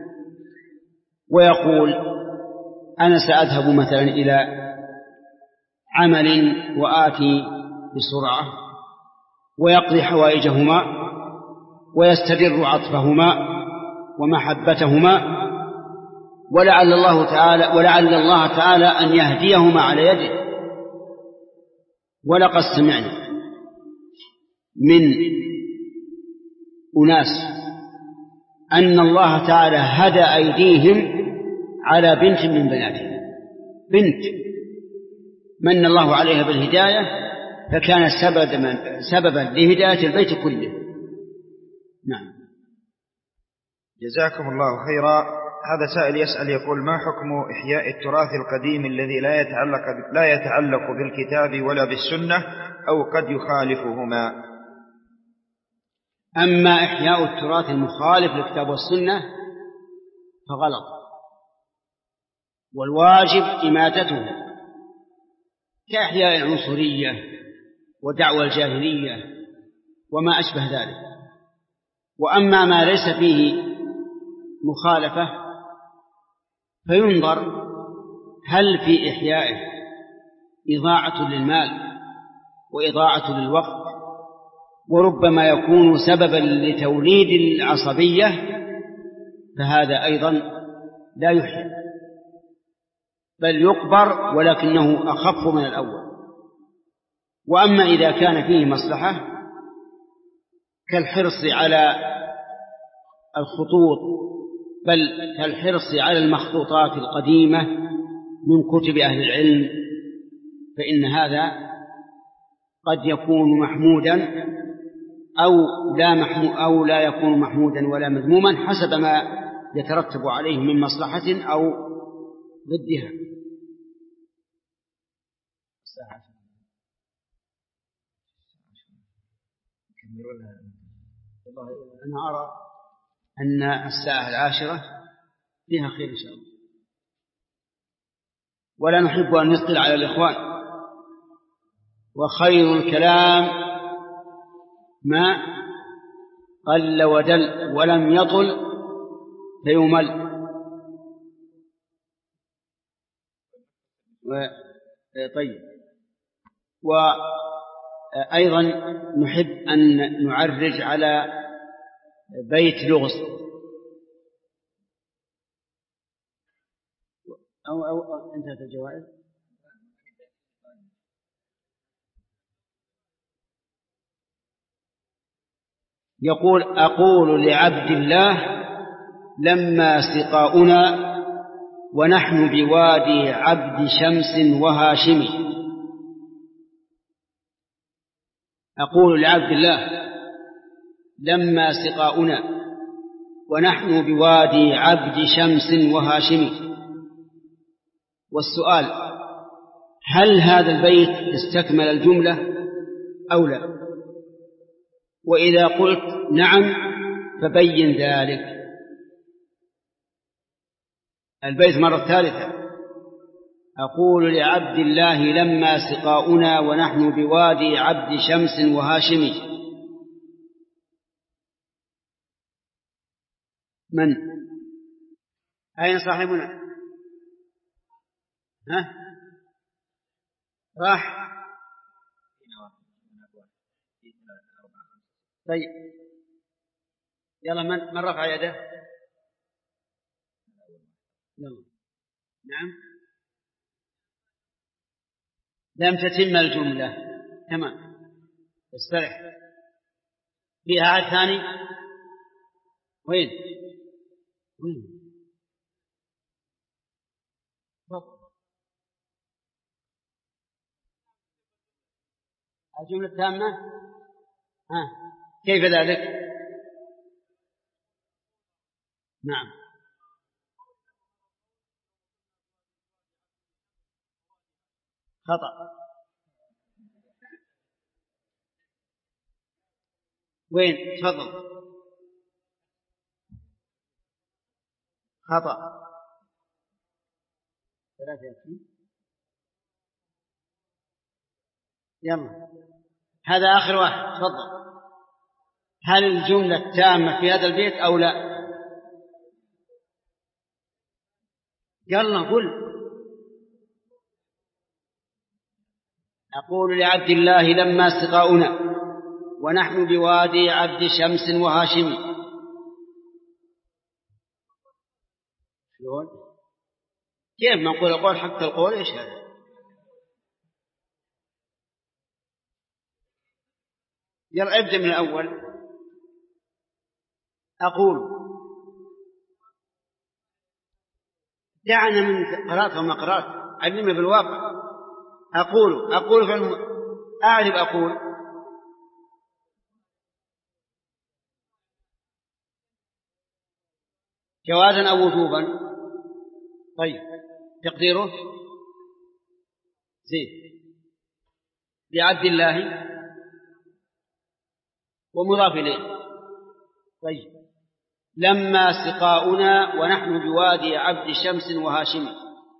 D: ويقول: أنا سأذهب مثلا إلى عمل وآتي بسرعة، ويقضي حوائجهما ويستدر عطفهما ومحبتهما، ولعل الله تعالى ولعل الله تعالى أن يهديهما على يده. ولقد سمعنا من أناس أن الله تعالى هدى أيديهم على بنت من بناتهم، بنت من الله عليها بالهداية فكان سببا سببا لهداية البيت كله. نعم.
E: جزاكم الله خيرا. هذا سائل يسأل يقول: ما حكم إحياء التراث القديم الذي لا يتعلق لا يتعلق بالكتاب ولا بالسنة أو قد يخالفهما؟
D: أما إحياء التراث المخالف للكتاب والسنة فغلط، والواجب إماتته، كإحياء العنصرية ودعوى الجاهلية وما أشبه ذلك. وأما ما ليس فيه مخالفة فينظر هل في إحيائه إضاعة للمال وإضاعة للوقت، وربما يكون سببا لتوليد العصبية، فهذا أيضا لا يحيى بل يقبر ولكنه أخف من الأول. وأما إذا كان فيه مصلحة كالحرص على الخطوط بل كالحرص على المخطوطات القديمة من كتب أهل العلم، فإن هذا قد يكون محمودا أو لا, محمو أو لا يكون محمودا ولا مذموما حسب ما يترتب عليه من مصلحة أو ضدها. أنا أرى أن الساعة العاشرة فيها خير إن شاء الله، ولا نحب أن نثقل على الإخوان. وخير الكلام ما قل ودل ولم يطل فيمل. طيب. وأيضا نحب أن نعرج على بيت لغز أو, أو انتهت الجوائز. يقول: أقول لعبد الله لما سقاؤنا ونحن بوادي عبد شمس وهاشم. أقول لعبد الله لما سقاؤنا ونحن بوادي عبد شمس وهاشم. والسؤال: هل هذا البيت استكمل الجملة أو لا؟ وإذا قلت نعم فبين ذلك. البيت مرة ثالثة: أقول لعبد الله لما سقاؤنا ونحن بوادي عبد شمس وهاشم. من؟ أين صاحبنا؟ ها؟ راح؟ طيب يلا، من, من رفع يده؟ يلا. نعم. لم تتم الجملة. تمام. استرح. فيها عاد ثاني؟ وين؟ وين؟ الجملة التامة. ها كيف ذلك؟ نعم. خطأ. وين؟ تفضل. خطأ. ثلاثة. يلا، هذا آخر واحد. تفضل. هل الجملة التامة في هذا البيت أو لا؟ يلا قل. أقول لعبد الله لما سقاؤنا ونحن بوادي عبد شمس وهاشم. شلون؟ كيف ما نقول القول حتى القول؟ إيش هذا؟ يلا ابدأ من الأول. أقول دعنا من قراءة وما قراءة، علمنا بالواقع. أقول أقول في الم... أعرف أقول جوازا أو وجوبا. طيب تقديره زين بعبد الله ومضاف إليه. طيب لما سقاؤنا ونحن بوادي عبد شمس وهاشم.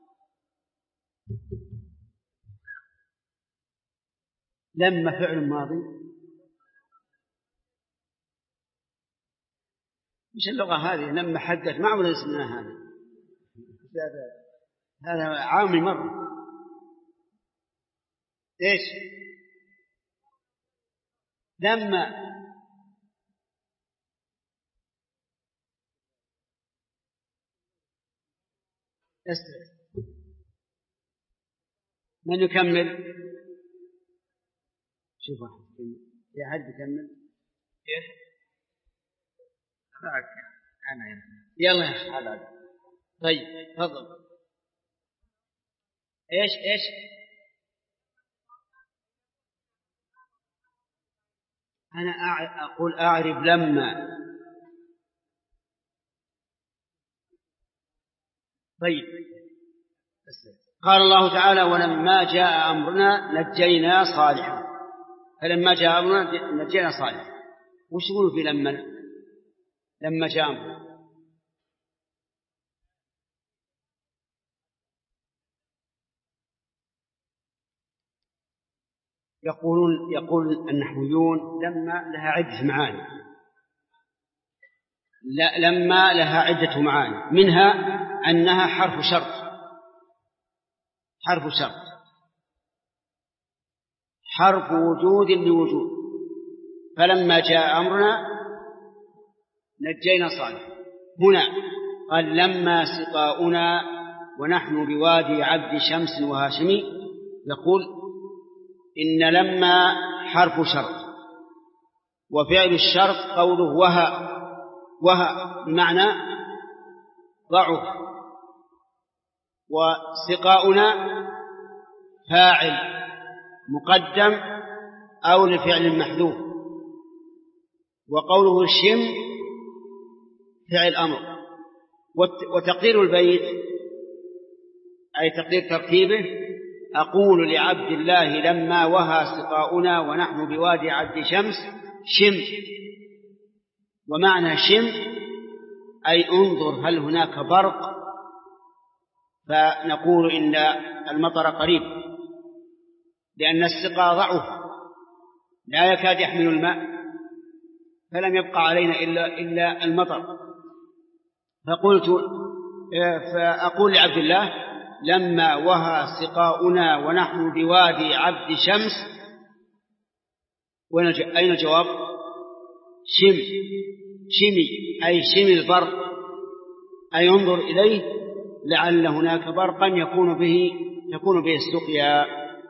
D: لما فعل ماضي. مش اللغة هذه لما حدث ما عمرنا اسمنا هذا، هذا عامل مرة. ايش لما استرس. من يكمل؟ شوف يا حد يكمل. كيف؟ أنا يلا يا حلال. طيب تفضل. إيش إيش أنا أقول أعرف لما. طيب قال الله تعالى ولما جاء أمرنا نجينا صالحا. فلما جاء أمرنا نجينا صالحا. وش يقولوا في لما لما جاء أمرنا؟ يقولون يقول النحويون لما لها عدة معاني. لا لما لها عدة معاني، منها أنها حرف شرط. حرف شرط حرف وجود لوجود. فلما جاء أمرنا نجينا صالح. هنا قال لما سقاؤنا ونحن بوادي عبد شمس وهاشمي. يقول إن لما حرف شرط، وفعل الشرط قوله وها. وها بمعنى ضعف. وسقاؤنا فاعل مقدم أو لفعل محذوف. وقوله الشم فعل أمر. وتقدير البيت أي تقدير ترتيبه أقول لعبد الله لما وهى سقاؤنا ونحن بوادي عبد شمس شم. ومعنى شم أي انظر هل هناك برق، فنقول إن المطر قريب، لأن السقا ضعف لا يكاد يحمل الماء، فلم يبقى علينا إلا, إلا المطر. فقلت فأقول لعبد الله لما وهى سقاؤنا ونحن بوادي عبد شمس. أين الجواب؟ شم. شمي أي شمي البرق، أي انظر إليه لعل هناك برقا يكون به يكون به السقيا،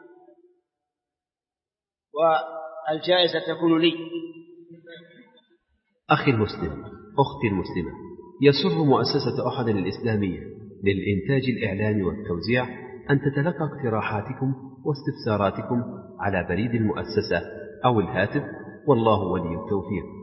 D: والجائزة تكون لي.
A: أخي المسلم، أختي المسلمة، يسر مؤسسة أحد الإسلامية للإنتاج الإعلامي والتوزيع أن تتلقى اقتراحاتكم واستفساراتكم على بريد المؤسسة أو الهاتف، والله ولي التوفيق.